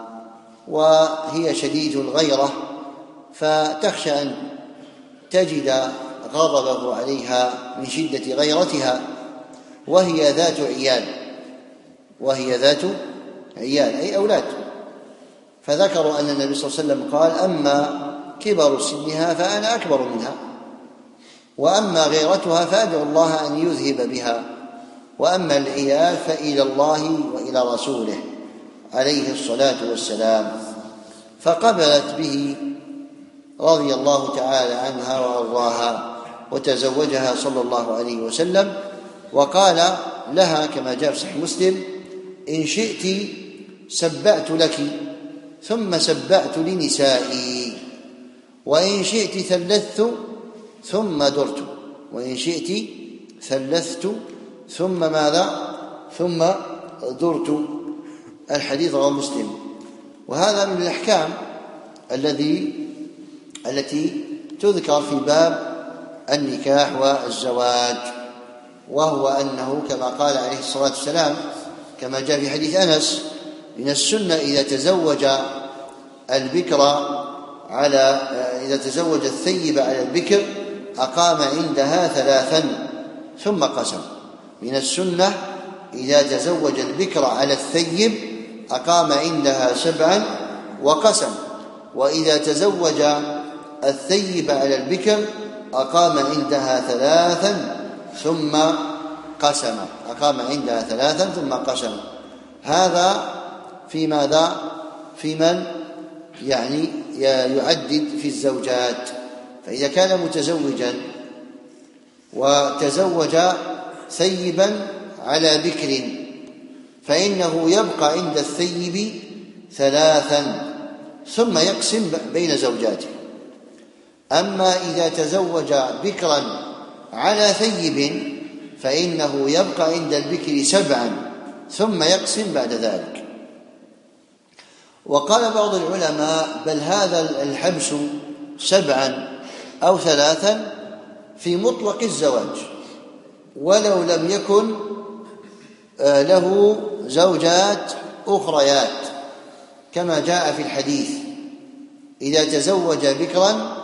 وهي شديد الغيرة، فتخشى أن تجد غضبه عليها من شدة غيرتها، وهي ذات عيال وهي ذات عيال أي أولاد. فذكروا أن النبي صلى الله عليه وسلم قال: أما كبر سنها فأنا أكبر منها، وأما غيرتها فأدعو الله أن يذهب بها، وأما العيال فإلى الله وإلى رسوله عليه الصلاة والسلام. فقبلت به رضي الله تعالى عنها وأرضاها، وتزوجها صلى الله عليه وسلم، وقال لها كما جاء في صحيح مسلم: إن شئت سبعت لك ثم سبعت لنسائي، وإن شئت ثلثت ثم درت، وإن شئت ثلثت ثم ماذا ثم درت. الحديث رواه مسلم. وهذا من الأحكام الذي التي تذكر في باب النكاح والزواج، وهو أنه كما قال عليه الصلاة والسلام كما جاء في حديث أنس: من السنة إذا تزوج البكر على إذا تزوج الثيب على البكر أقام عندها ثلاثا ثم قسم. من السنة إذا تزوج البكر على الثيب أقام عندها سبعا وقسم، وإذا تزوج الثيب على البكر أقام عندها ثلاثا ثم قسم أقام عندها ثلاثا ثم قسم. هذا في ماذا؟ في من يعني يعدد في الزوجات. فإذا كان متزوجا وتزوج ثيبا على بكر فإنه يبقى عند الثيب ثلاثا ثم يقسم بين زوجاته. أما إذا تزوج بكرا على ثيب فإنه يبقى عند البكر سبعا ثم يقسم بعد ذلك. وقال بعض العلماء: بل هذا الحبس سبعا أو ثلاثا في مطلق الزواج، ولو لم يكن له زوجات أخريات، كما جاء في الحديث: إذا تزوج بكرا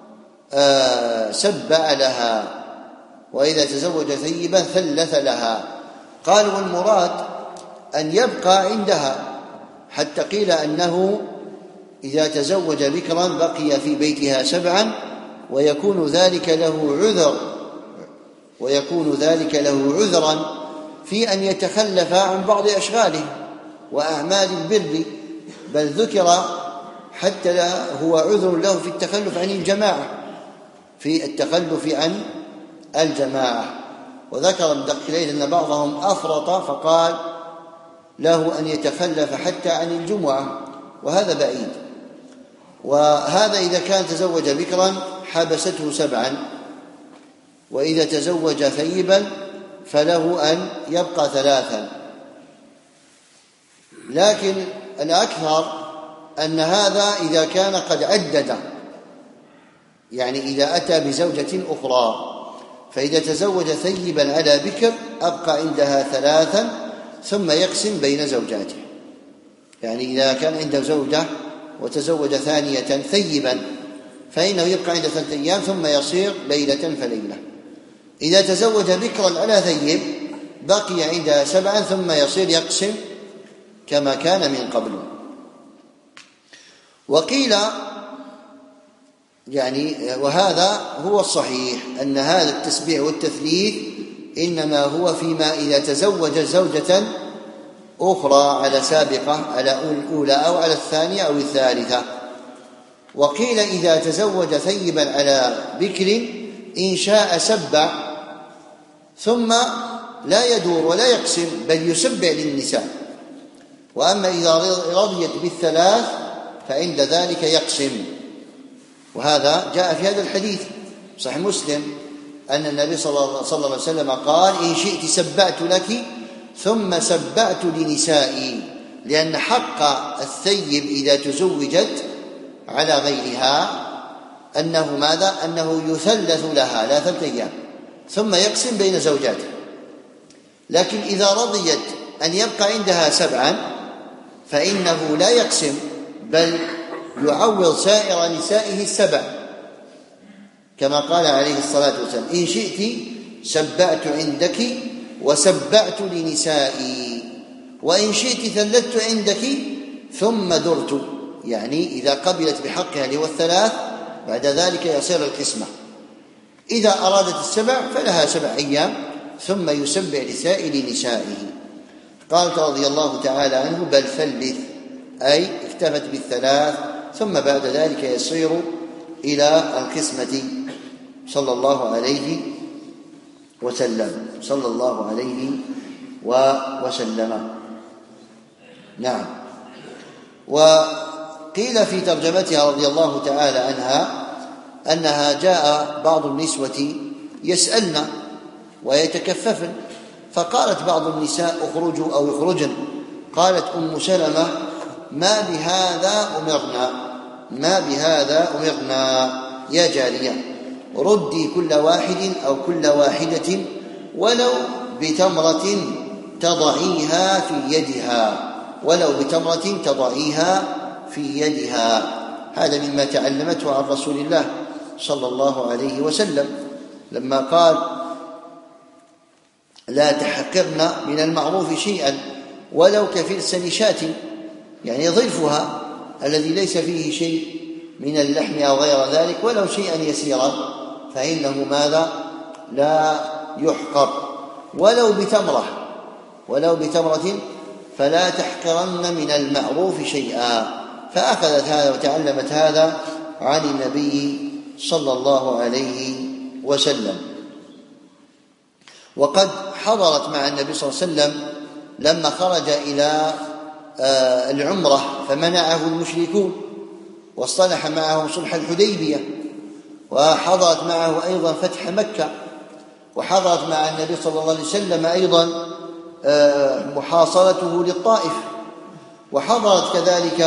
سبع لها، وإذا تزوج ثيبا ثلث لها. قالوا: والمراد أن يبقى عندها، حتى قيل أنه إذا تزوج بكرا بقي في بيتها سبعا، ويكون ذلك له عذر ويكون ذلك له عذرا في أن يتخلف عن بعض أشغاله وأعمال البر، بل ذكر حتى لا هو عذر له في التخلف عن الجماعة في التخلف عن الجماعة. وذكر ابن دقيق العيد أن بعضهم أفرط فقال له أن يتخلف حتى عن الجمعة، وهذا بعيد. وهذا إذا كان تزوج بكرا حبسته سبعا، وإذا تزوج ثيبا فله أن يبقى ثلاثا. لكن الأكثر أن هذا إذا كان قد عدد، يعني إذا أتى بزوجة أخرى، فإذا تزوج ثيبا على بكر أبقى عندها ثلاثا ثم يقسم بين زوجاته. يعني إذا كان عنده زوجة وتزوج ثانية ثيبا فإنه يبقى عند ثلاثة أيام ثم يصير ليلة فليلة. إذا تزوج بكرا على ثيب بقي عندها سبعا ثم يصير يقسم كما كان من قبل. وقيل يعني وهذا هو الصحيح أن هذا التسبيع والتثليث إنما هو فيما إذا تزوج زوجة أخرى على سابقة على الأولى أو على الثانية أو الثالثة. وقيل إذا تزوج ثيبا على بكر إن شاء سبع ثم لا يدور ولا يقسم بل يسبع للنساء. وأما إذا رضيت بالثلاث فعند ذلك يقسم. وهذا جاء في هذا الحديث صحيح مسلم أن النبي صلى الله عليه وسلم قال: إن شئت سبعت لك ثم سبعت لنسائي، لأن حق الثيب إذا تزوجت على غيرها أنه ماذا؟ أنه يثلث لها لا ثلاثة أيام ثم يقسم بين زوجاته. لكن إذا رضيت أن يبقى عندها سبعا فإنه لا يقسم بل يعوض سائر نسائه السبع، كما قال عليه الصلاة والسلام: إن شئت سبعت عندك وسبعت لنسائي، وإن شئت ثلثت عندك ثم درت. يعني إذا قبلت بحقها اللي هو الثلاث بعد ذلك يصير القسمة. إذا أرادت السبع فلها سبع أيام ثم يسبع لسائر نسائه. قالت رضي الله تعالى عنه: بل ثلث، أي اكتفت بالثلاث ثم بعد ذلك يصير إلى القسمة صلى الله عليه وسلم صلى الله عليه وسلم. نعم. وقيل في ترجمتها رضي الله تعالى عنها أنها جاء بعض النسوة يسألن ويتكففن، فقالت بعض النساء: اخرجوا أو اخرجن. قالت أم سلمة: ما بهذا أمرنا، ما بهذا أمرنا يا جارية، ردي كل واحد أو كل واحدة ولو بتمرة تضعيها في يدها، ولو بتمرة تضعيها في يدها. هذا مما تعلمته عن رسول الله صلى الله عليه وسلم لما قال: لا تحقرن من المعروف شيئا ولو كفرسن شاة، يعني ضيفها الذي ليس فيه شيء من اللحم أو غير ذلك ولو شيئا يسيرا فإنه ماذا؟ لا يحقر. ولو بتمرة ولو بتمرة فلا تحقرن من المعروف شيئا. فأخذت هذا وتعلمت هذا عن النبي صلى الله عليه وسلم. وقد حضرت مع النبي صلى الله عليه وسلم لما خرج إلى العمرة فمنعه المشركون، واصطلح معهم صلح الحديبية، وحضرت معه أيضا فتح مكة، وحضرت مع النبي صلى الله عليه وسلم أيضا محاصرته للطائف، وحضرت كذلك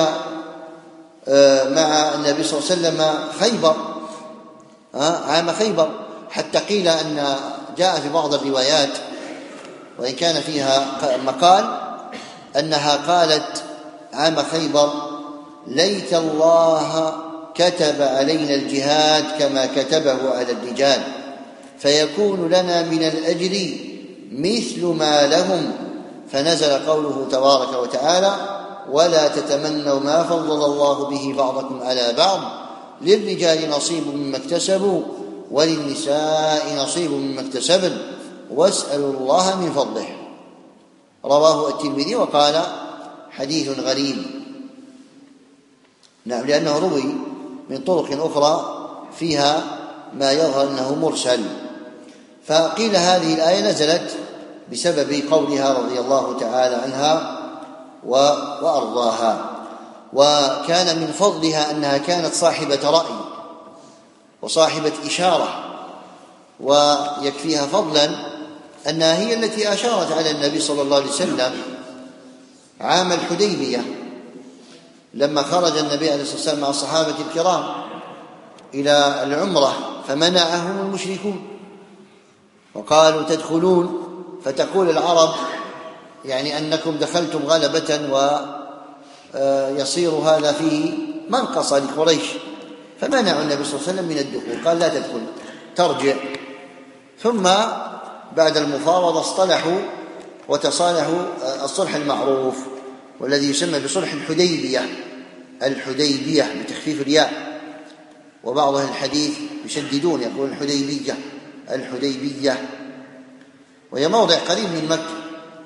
مع النبي صلى الله عليه وسلم خيبر، عام خيبر، حتى قيل أن جاء في بعض الروايات وإن كان فيها مقال أنها قالت عام خيبر: ليت الله كتب علينا الجهاد كما كتبه على الرجال فيكون لنا من الأجر مثل ما لهم. فنزل قوله تبارك وتعالى: ولا تتمنوا ما فضل الله به بعضكم على بعض للرجال نصيب مما اكتسبوا وللنساء نصيب مما اكتسبن واسألوا الله من فضله. رواه الترمذي وقال: حديث غريب. نعم، لأنه روي من طرق أخرى فيها ما يظهر أنه مرسل. فقيل هذه الآية نزلت بسبب قولها رضي الله تعالى عنها وأرضاها. وكان من فضلها أنها كانت صاحبة رأي وصاحبة إشارة، ويكفيها فضلا أنها هي التي أشارت على النبي صلى الله عليه وسلم عام الحديبية لما خرج النبي عليه الصلاة والسلام مع الصحابة الكرام إلى العمرة فمنعهم المشركون وقالوا: تدخلون، فتقول العرب يعني أنكم دخلتم غلبة ويصير هذا فيه منقصة لقريش، فمنعوا النبي صلى الله عليه وسلم من الدخول، قال: لا تدخل، ترجع. ثم بعد المفاوضة اصطلحوا وتصالحوا الصلح المعروف والذي يسمى بصلح الحديبية، الحديبية بتخفيف الياء، وبعض أهل الحديث يشددون يقول الحديبية الحديبية، وهي موضع قريب من مكة.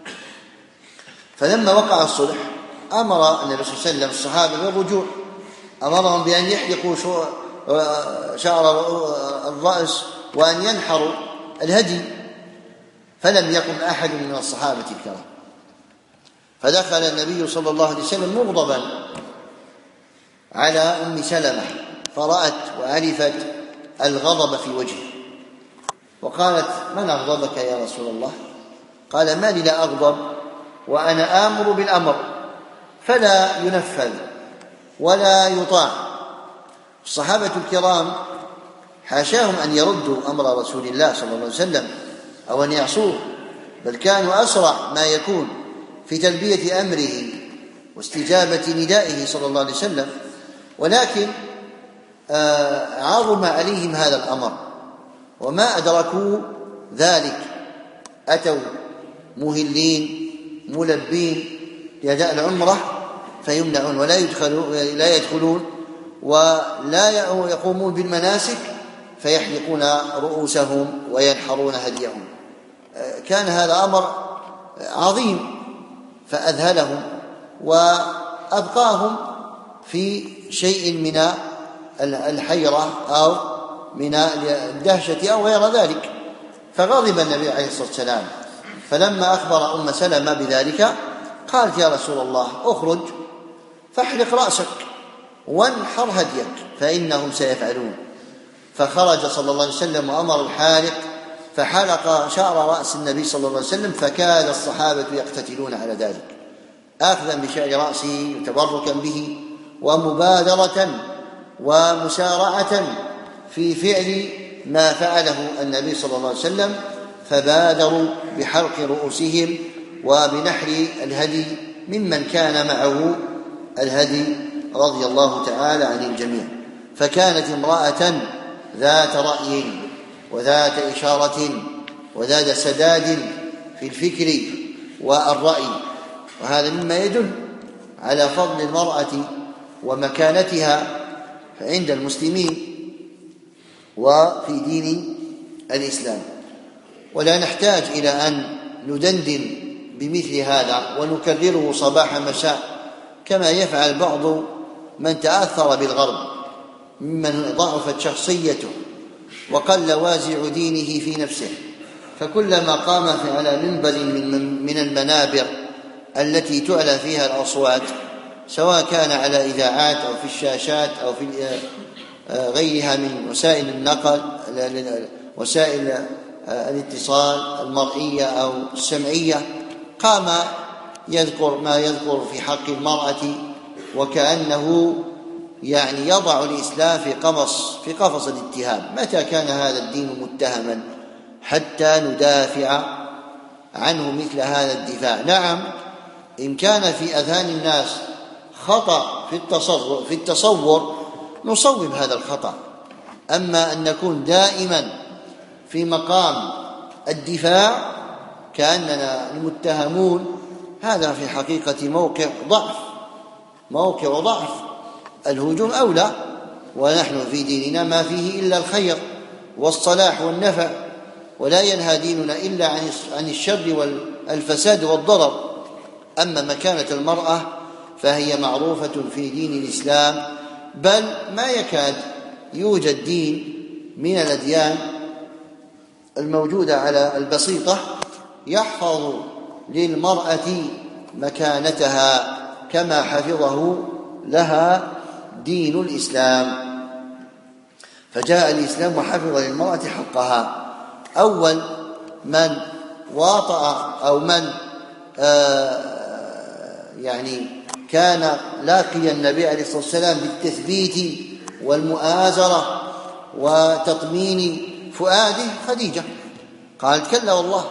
فلما وقع الصلح أمر النبي صلى الله عليه وسلم الصحابة بالرجوع، أمرهم بأن يحلقوا شعر الرأس وأن ينحروا الهدي، فلم يقم أحد من الصحابة الكرام. فدخل النبي صلى الله عليه وسلم مغضبا على أم سلمة فرأت وعرفت الغضب في وجهه، وقالت: من أغضبك يا رسول الله؟ قال: ما لي لا أغضب وأنا آمر بالأمر فلا ينفذ ولا يطاع. الصحابة الكرام حاشاهم أن يردوا أمر رسول الله صلى الله عليه وسلم أو أن يعصوه، بل كانوا أسرع ما يكون في تلبية أمره واستجابة ندائه صلى الله عليه وسلم. ولكن عظم عليهم هذا الأمر وما أدركوا ذلك، أتوا مهلين ملبين لأداء العمرة فيمنعون ولا يدخلون لا يدخلون ولا يقومون بالمناسك فيحلقون رؤوسهم وينحرون هديهم. كان هذا أمر عظيم فأذهلهم وأبقاهم في شيء من الحيرة أو من الدهشة أو غير ذلك. فغضب النبي عليه الصلاة والسلام، فلما أخبر أم سلمة بذلك قالت: يا رسول الله اخرج فاحلق رأسك وانحر هديك فإنهم سيفعلون. فخرج صلى الله عليه وسلم وأمر الحالق فحلق شعر رأس النبي صلى الله عليه وسلم، فكاد الصحابة يقتتلون على ذلك آخذا بشعر رأسه وتبركا به ومبادرة ومسارعة في فعل ما فعله النبي صلى الله عليه وسلم، فبادروا بحلق رؤوسهم وبنحر الهدي ممن كان معه الهدي رضي الله تعالى عن الجميع. فكانت امرأة ذات رأي وذات إشارة وذات سداد في الفكر والرأي، وهذا مما يدل على فضل المرأة ومكانتها عند المسلمين وفي دين الإسلام. ولا نحتاج إلى أن ندندن بمثل هذا ونكرره صباح مساء كما يفعل بعض من تأثر بالغرب ممن ضعفت شخصيته وقل وازع دينه في نفسه، فكلما قام على منبر من المنابر التي تعلى فيها الأصوات سواء كان على إذاعات أو في الشاشات أو في غيرها من وسائل النقل وسائل الاتصال المرئية أو السمعية، قام يذكر ما يذكر في حق المرأة وكأنه يعني يضع الإسلام في قفص في قفص الاتهام. متى كان هذا الدين متهما حتى ندافع عنه مثل هذا الدفاع؟ نعم، إن كان في أذهان الناس خطأ في التصور في التصور نصوب هذا الخطأ، أما أن نكون دائما في مقام الدفاع كأننا المتهمون هذا في حقيقة موقع ضعف موقع ضعف. الهجوم أولى، ونحن في ديننا ما فيه إلا الخير والصلاح والنفع، ولا ينهى ديننا إلا عن الشر والفساد والضرر. أما مكانة المرأة فهي معروفة في دين الإسلام، بل ما يكاد يوجد دين من الأديان الموجودة على البسيطة يحفظ للمرأة مكانتها كما حفظه لها دين الإسلام. فجاء الإسلام وحفظ للمرأة حقها. أول من واطأ أو من آه يعني كان لاقي النبي عليه الصلاة والسلام بالتثبيت والمؤازرة وتطمين فؤاده خديجة، قالت: كلا والله،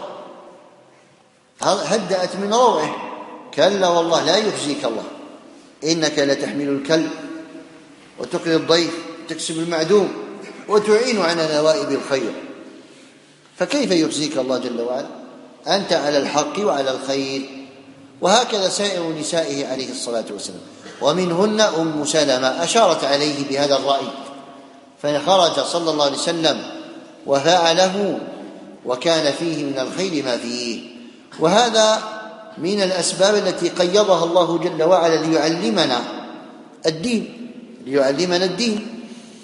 هدأت من روعه، كلا والله لا يخزيك الله، إنك لتحمل الكلب وتقري الضيف وتكسب المعدوم وتعين على نوائب الخير، فكيف يخزيك الله جل وعلا؟ أنت على الحق وعلى الخير. وهكذا سائر نسائه عليه الصلاة والسلام، ومنهن أم سلمة أشارت عليه بهذا الرأي، فخرج صلى الله عليه وسلم وفعله وكان فيه من الخير ما فيه. وهذا من الأسباب التي قيضها الله جل وعلا ليعلمنا الدين ليعلمنا الدين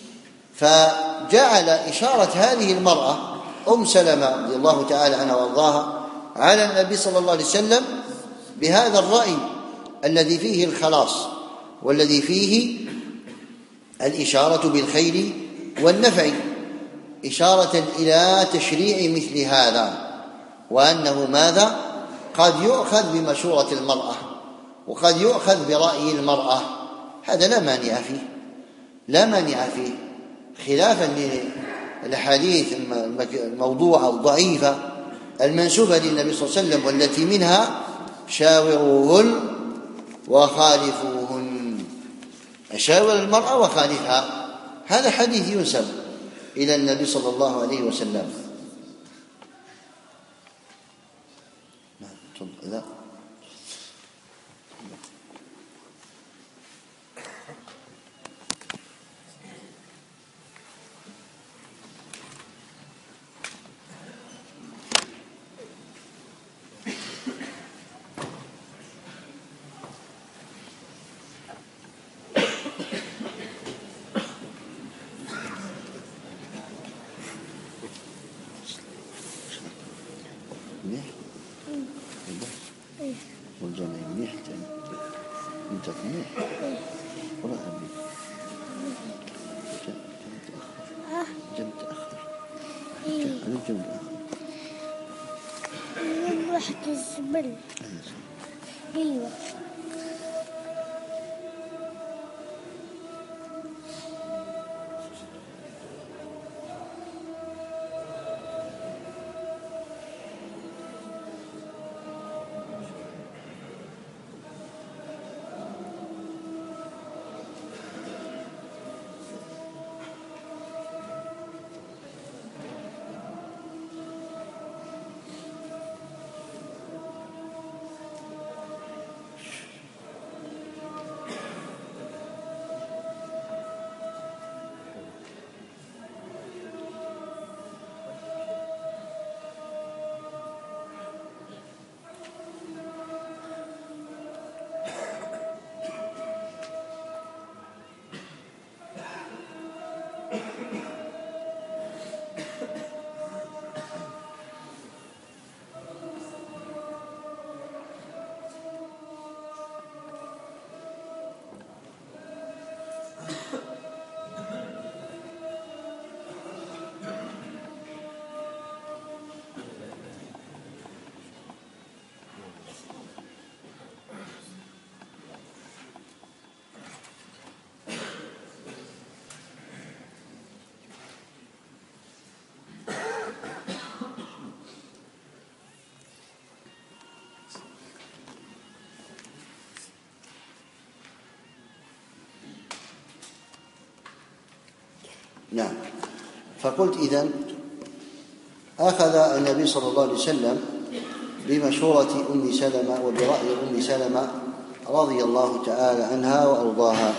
فجعل إشارة هذه المرأة أم سلمة رضي الله تعالى عنها وارضاها على النبي صلى الله عليه وسلم بهذا الرأي الذي فيه الخلاص والذي فيه الإشارة بالخير والنفع، إشارة إلى تشريع مثل هذا، وأنه ماذا؟ قد يؤخذ بمشورة المرأة وقد يؤخذ برأي المرأة، هذا لا مانع فيه لا مانع فيه خلافا للأحاديث الموضوعة الضعيفة المنسوبة للنبي صلى الله عليه وسلم، والتي منها شاوروهن وخالفوهن. شاور المرأة وخالفها، هذا حديث ينسب إلى النبي صلى الله عليه وسلم. لا منيح والجمع منيح انت منيح ولا أبي جم تأخر أنا جم تأخر واحد الزبل ايوه نعم. فقلت إذن أخذ النبي صلى الله عليه وسلم بمشورة أم سلمة وبرأي أم سلمة رضي الله تعالى عنها وأرضاها.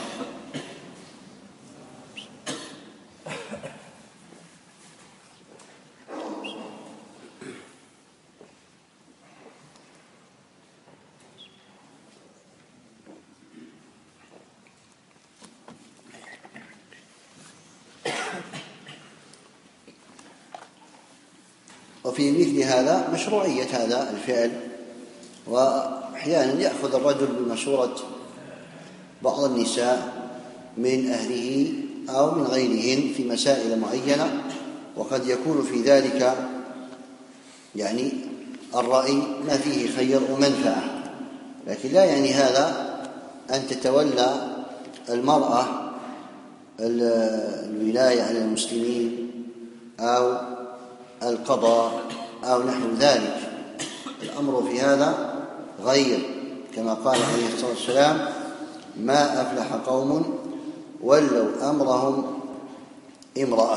وفي مثل هذا مشروعية هذا الفعل، وأحيانا يأخذ الرجل بمشورة بعض النساء من أهله أو من غيرهن في مسائل معينة، وقد يكون في ذلك يعني الرأي ما فيه خير ومنفعة، لكن لا يعني هذا أن تتولى المرأة الولاية على المسلمين أو القضاء أو نحو ذلك. الأمر في هذا غير، كما قال عليه الصلاة والسلام: ما أفلح قوم ولوا أمرهم امرأة.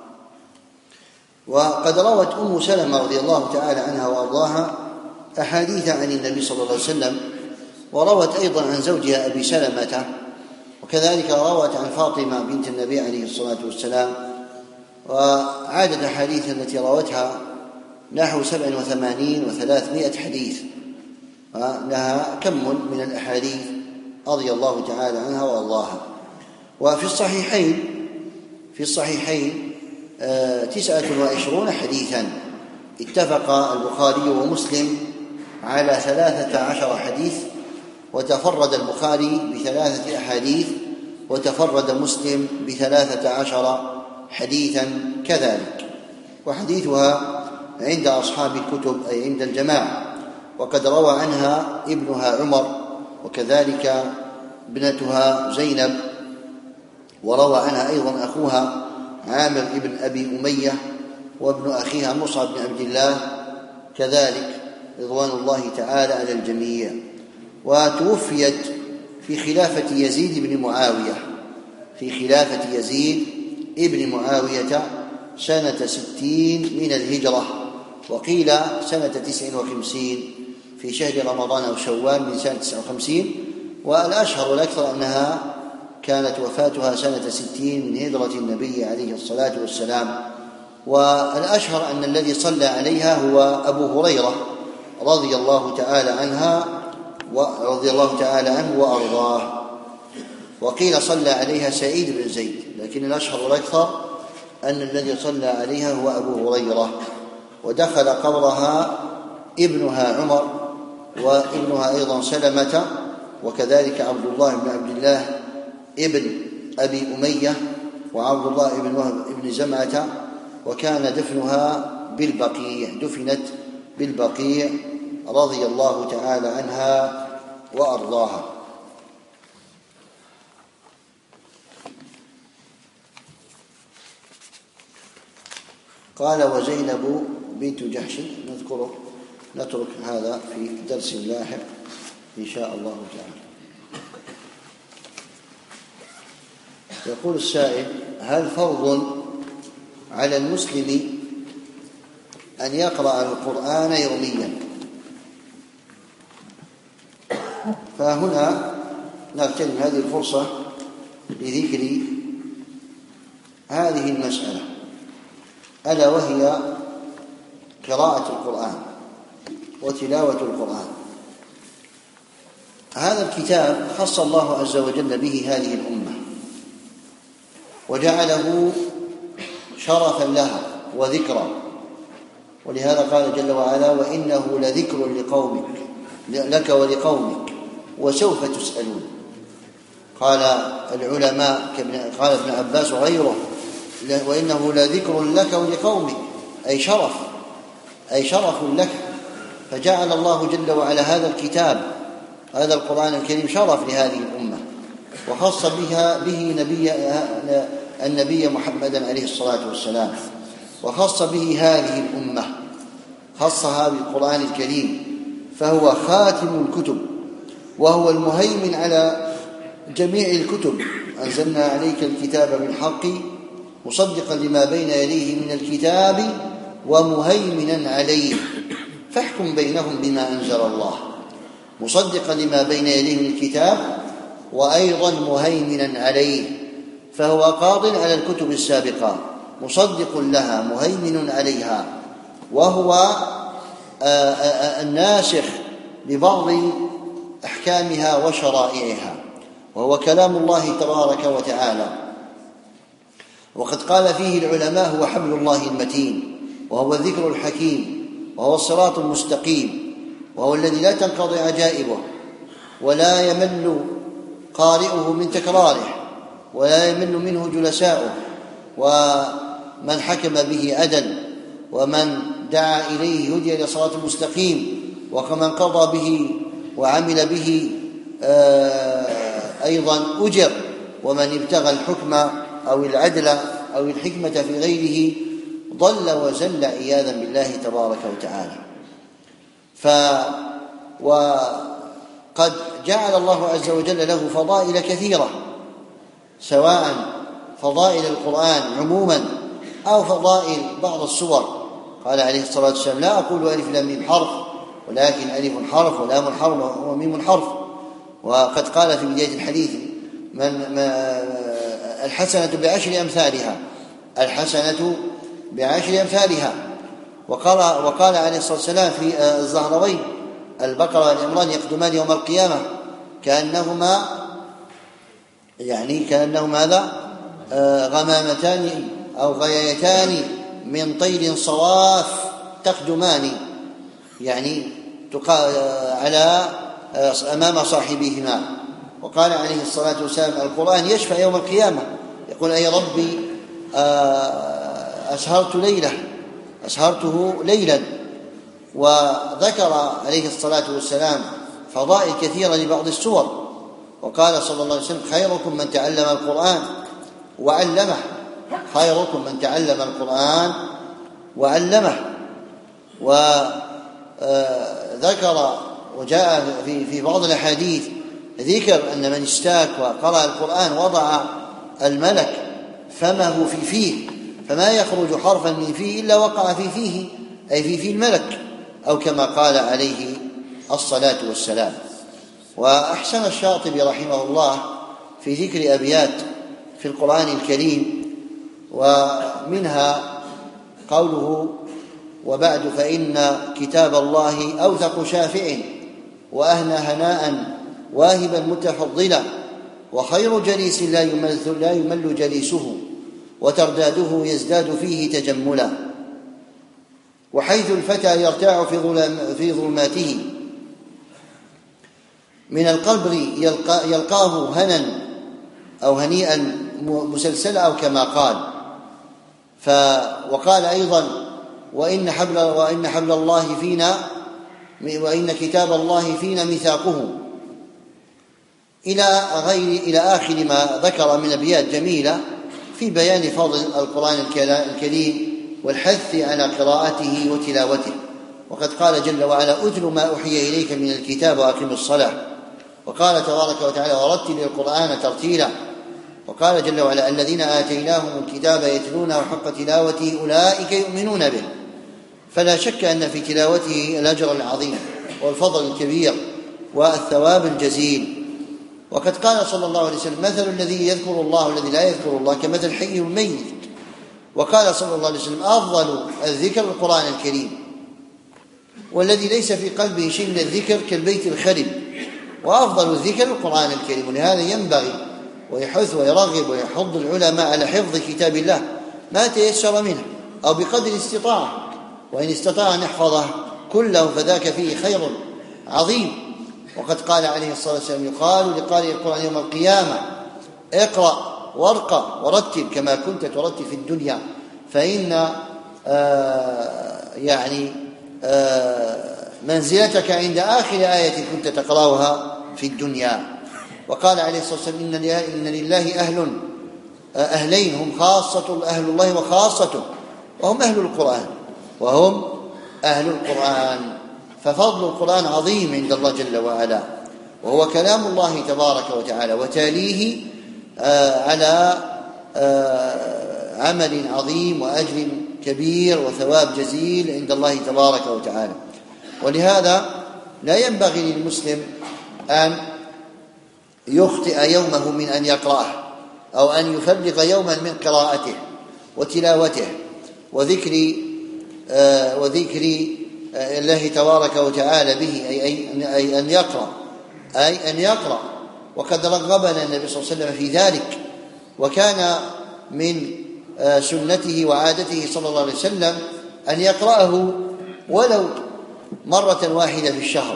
وقد روت أم سلمة رضي الله تعالى عنها وأرضاها أحاديث عن النبي صلى الله عليه وسلم، وروت أيضا عن زوجها أبي سلمة، وكذلك روت عن فاطمة بنت النبي عليه الصلاة والسلام. وعدد الأحاديث التي روتها نحو سبع وثمانين وثلاثمائة حديث، لها كم من الأحاديث رضي الله تعالى عنها وأرضاها. وفي الصحيحين في الصحيحين تسعة وعشرون حديثا، اتفق البخاري ومسلم على ثلاثة عشر حديث، وتفرد البخاري بثلاثة أحاديث، وتفرد مسلم بثلاثة عشر حديثا كذلك، وحديثها عند أصحاب الكتب أي عند الجماعة. وقد روى عنها ابنها عمر، وكذلك ابنتها زينب، وروى عنها أيضا أخوها عامر ابن أبي أمية، وابن أخيها مصعب بن عبد الله كذلك، رضوان الله تعالى على الجميع. وتوفيت في خلافة يزيد بن معاوية في خلافة يزيد ابن معاوية سنة ستين من الهجرة، وقيل سنة تسع وخمسين في شهر رمضان أو شوال من سنة تسع وخمسين، والأشهر والأكثر أنها كانت وفاتها سنة ستين من هجرة النبي عليه الصلاة والسلام. والأشهر أن الذي صلى عليها هو أبو هريرة رضي الله تعالى عنها ورضي الله تعالى عنه وأرضاه، وقيل صلى عليها سعيد بن زيد، لكن الأشهر والأكثر أن الذي صلى عليها هو أبو هريرة. ودخل قبرها ابنها عمر وابنها أيضا سلمة، وكذلك عبد الله بن عبد الله ابن أبي أمية وعبد الله بن وهب ابن زمعة، وكان دفنها بالبقيع، دفنت بالبقيع رضي الله تعالى عنها وأرضاها. قال وزينب بنت جحش، نذكره نترك هذا في درس لاحق إن شاء الله تعالى. يقول السائل: هل فرض على المسلم أن يقرأ القرآن يوميا؟ فهنا نغتنم هذه الفرصة لذكر هذه المسألة، ألا وهي قراءة القرآن وتلاوة القرآن. هذا الكتاب خص الله عز وجل به هذه الأمة وجعله شرفا لها وذكرا، ولهذا قال جل وعلا: وإنه لذكر لقومك لك ولقومك وسوف تسألون. قال العلماء قال ابن عباس وغيره: وإنه لذكر لك ولقومك، أي شرف أي شرف لك. فجعل الله جل وعلا هذا الكتاب هذا القرآن الكريم شرف لهذه الأمة، وخص بها به نبي النبي محمدا عليه الصلاة والسلام، وخص به هذه الأمة، خصها بالقرآن الكريم، فهو خاتم الكتب وهو المهيمن على جميع الكتب. أنزلنا عليك الكتاب بالحق مصدقا لما بين يديه من الكتاب ومهيمنا عليه فاحكم بينهم بما أنزل الله، مصدقا لما بين يديه من الكتاب وأيضا مهيمنا عليه، فهو قاض على الكتب السابقة مصدق لها مهيمن عليها، وهو الناسخ لبعض أحكامها وشرائعها، وهو كلام الله تبارك وتعالى. وقد قال فيه العلماء: هو حبل الله المتين، وهو الذكر الحكيم، وهو الصراط المستقيم، وهو الذي لا تنقضي عجائبه ولا يمل قارئه من تكراره ولا يمل منه جلساؤه، ومن حكم به عدل، ومن دعا إليه هدي إلى صراط المستقيم، ومن قضى به وعمل به أيضا أجر، ومن ابتغى الحكم أو العدل أو الحكمة في غيره ضل وزل عياذا بالله تبارك وتعالى. ف وقد جعل الله عز وجل له فضائل كثيرة، سواء فضائل القرآن عموما أو فضائل بعض السور. قال عليه الصلاة والسلام: لا أقول ألف لام ميم حرف، ولكن ألف حرف ولام حرف وميم حرف. وقد قال في بداية الحديث: من الحسنة بعشر أمثالها، الحسنة بعشر أمثالها. وقال, وقال عليه الصلاة والسلام في الزهروين: البقرة والعمران يقدمان يوم القيامة كأنهما يعني كأنهما هذا غمامتان أو غيايتان من طير صواف تقدمان، يعني على أمام صاحبهما. وقال عليه الصلاة والسلام: القرآن يشفع يوم القيامة، يقول: أي ربي أسهرت ليلة أسهرته ليلا. وذكر عليه الصلاة والسلام فضائل كثيرة لبعض السور، وقال صلى الله عليه وسلم: خيركم من تعلم القرآن وعلمه، خيركم من تعلم القرآن وعلمه. وذكر وجاء في في بعض الأحاديث ذكر أن من استاك وقرأ القرآن وضع الملك فمه في فيه، فما يخرج حرفا من فيه إلا وقع في فيه، أي في فيه الملك، أو كما قال عليه الصلاة والسلام. وأحسن الشاطبي رحمه الله في ذكر أبيات في القرآن الكريم، ومنها قوله: وبعد فإن كتاب الله أوثق شافع وأهنى هناء واهبا متفضلا، وخير جليس لا يمل, لا يمل جليسه، وترداده يزداد فيه تجملا، وحيث الفتى يرتاع في, ظلم في ظلماته من القبر يلقى يلقاه هنا أو هنيئا مسلسلا، أو كما قال. ف وقال أيضا: وإن حبل, وإن حبل الله فينا، وإن كتاب الله فينا ميثاقه، إلى غير إلى آخر ما ذكر من أبيات جميلة في بيان فضل القرآن الكريم والحث على قراءته وتلاوته. وقد قال جل وعلا: أتل ما أوحي إليك من الكتاب وأقم الصلاة. وقال تبارك وتعالى: ورتل القرآن ترتيلا. وقال جل وعلا: الذين آتيناهم الكتاب يتلونه حق تلاوته أولئك يؤمنون به. فلا شك أن في تلاوته الأجر العظيم والفضل الكبير والثواب الجزيل. وقد قال صلى الله عليه وسلم: مثل الذي يذكر الله والذي لا يذكر الله كمثل الحي والميت. وقال صلى الله عليه وسلم: أفضل الذكر القرآن الكريم، والذي ليس في قلبه شيء من الذكر كالبيت الخرب. وأفضل الذكر القرآن الكريم. ولهذا ينبغي ويحث ويرغب ويحض العلماء على حفظ كتاب الله ما تيسر منه أو بقدر الاستطاعة، وإن استطاع أن يحفظه كله فذاك فيه خير عظيم. وقد قال عليه الصلاة والسلام: يقال لقارئ القرآن يوم القيامة: اقرأ وارقى ورتل كما كنت ترتل في الدنيا، فإن آه يعني آه منزلتك عند آخر آية كنت تقرأها في الدنيا. وقال عليه الصلاة والسلام: إن لله أهل أهلين هم خاصة أهل الله وخاصته، وهم أهل القرآن وهم أهل القرآن. ففضل القرآن عظيم عند الله جل وعلا، وهو كلام الله تبارك وتعالى، وتاليه على عمل عظيم وأجر كبير وثواب جزيل عند الله تبارك وتعالى. ولهذا لا ينبغي للمسلم أن يخطئ يومه من أن يقرأه، أو أن يفرغ يوما من قراءته وتلاوته وذكر آه وذكر آه الله تبارك وتعالى به، أي, أي, أي أن يقرأ أي أن يقرأ وقد رغبنا النبي صلى الله عليه وسلم في ذلك. وكان من آه سنته وعادته صلى الله عليه وسلم أن يقرأه ولو مرة واحدة في الشهر.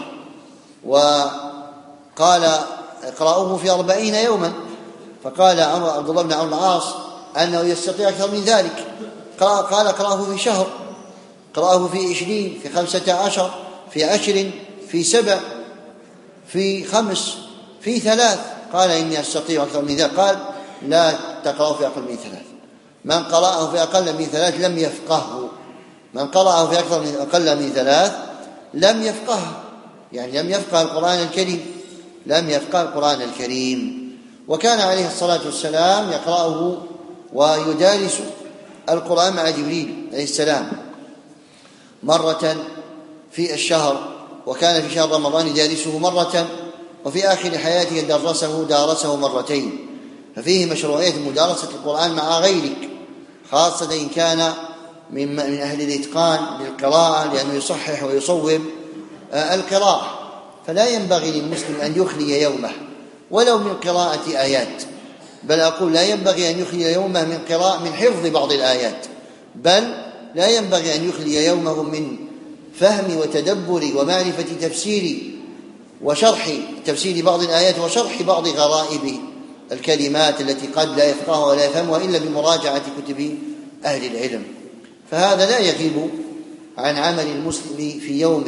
وقال: اقرأوه في أربعين يوما. فقال عبد الله بن عمرو بن العاص أنه يستطيع أكثر من ذلك، قال: اقرأه في شهر، اقرأه في عشرين، في خمسة عشر، في عشر، في سبع، في خمس، في ثلاث. قال: إني أستطيع أكثر من ذلك. قال: لا تقرأه في أقل من ثلاث. من قرأه في أقل من ثلاث لم يفقهه. من قرأه في أكثر من أقل من ثلاث لم يفقهه، يعني لم يفقه القرآن الكريم، لم يفقه القرآن الكريم. وكان عليه الصلاة والسلام يقرأه ويدارس القرآن مع جبريل عليه السلام مرة في الشهر، وكان في شهر رمضان يدارسه مرة، وفي آخر حياته درسه دارسه مرتين. ففيه مشروعية مدارسة القرآن مع غيرك، خاصة إن كان من أهل الإتقان للقراءة، لأنه يصحح ويصوب القراءة. فلا ينبغي للمسلم أن يخلي يومه ولو من قراءة آيات، بل أقول لا ينبغي أن يخلي يومه من قراءة من حفظ بعض الآيات، بل لا ينبغي أن يخلي يومه من فهم وتدبر ومعرفة تفسير وشرح تفسير بعض الآيات وشرح بعض غرائب الكلمات التي قد لا يفقهها ولا يفهمها إلا بمراجعة كتب أهل العلم. فهذا لا يغيب عن عمل المسلم في يومه.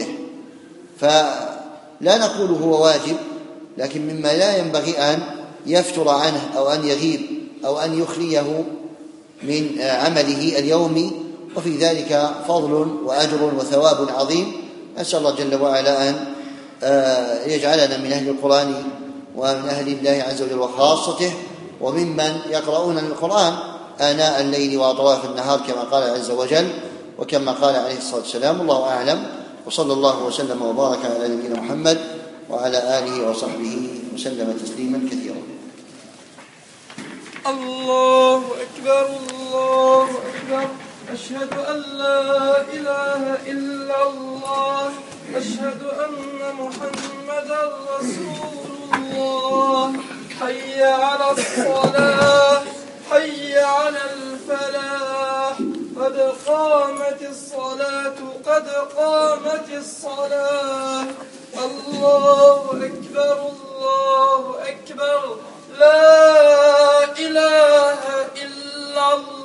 فلا نقول هو واجب، لكن مما لا ينبغي أن يفتر عنه أو أن يغيب أو أن يخليه من عمله اليومي، وفي ذلك فضل وأجر وثواب عظيم. أسأل الله جل وعلا أن يجعلنا من أهل القرآن ومن أهل الله عز وجل وخاصته، وممن يقرؤون القرآن آناء الليل وأطراف النهار كما قال عز وجل وكما قال عليه الصلاة والسلام. الله أعلم، وصلى الله وسلم وبارك على نبينا محمد وعلى آله وصحبه وسلم تسليما كثيرا. الله أكبر الله أكبر، أشهد أن لا إله إلا الله، أشهد أن محمدا رسول الله. حي على الصلاة، حي على الفلاح، قد قامت الصلاة قد قامت الصلاة. الله أكبر الله أكبر، لا إله إلا الله.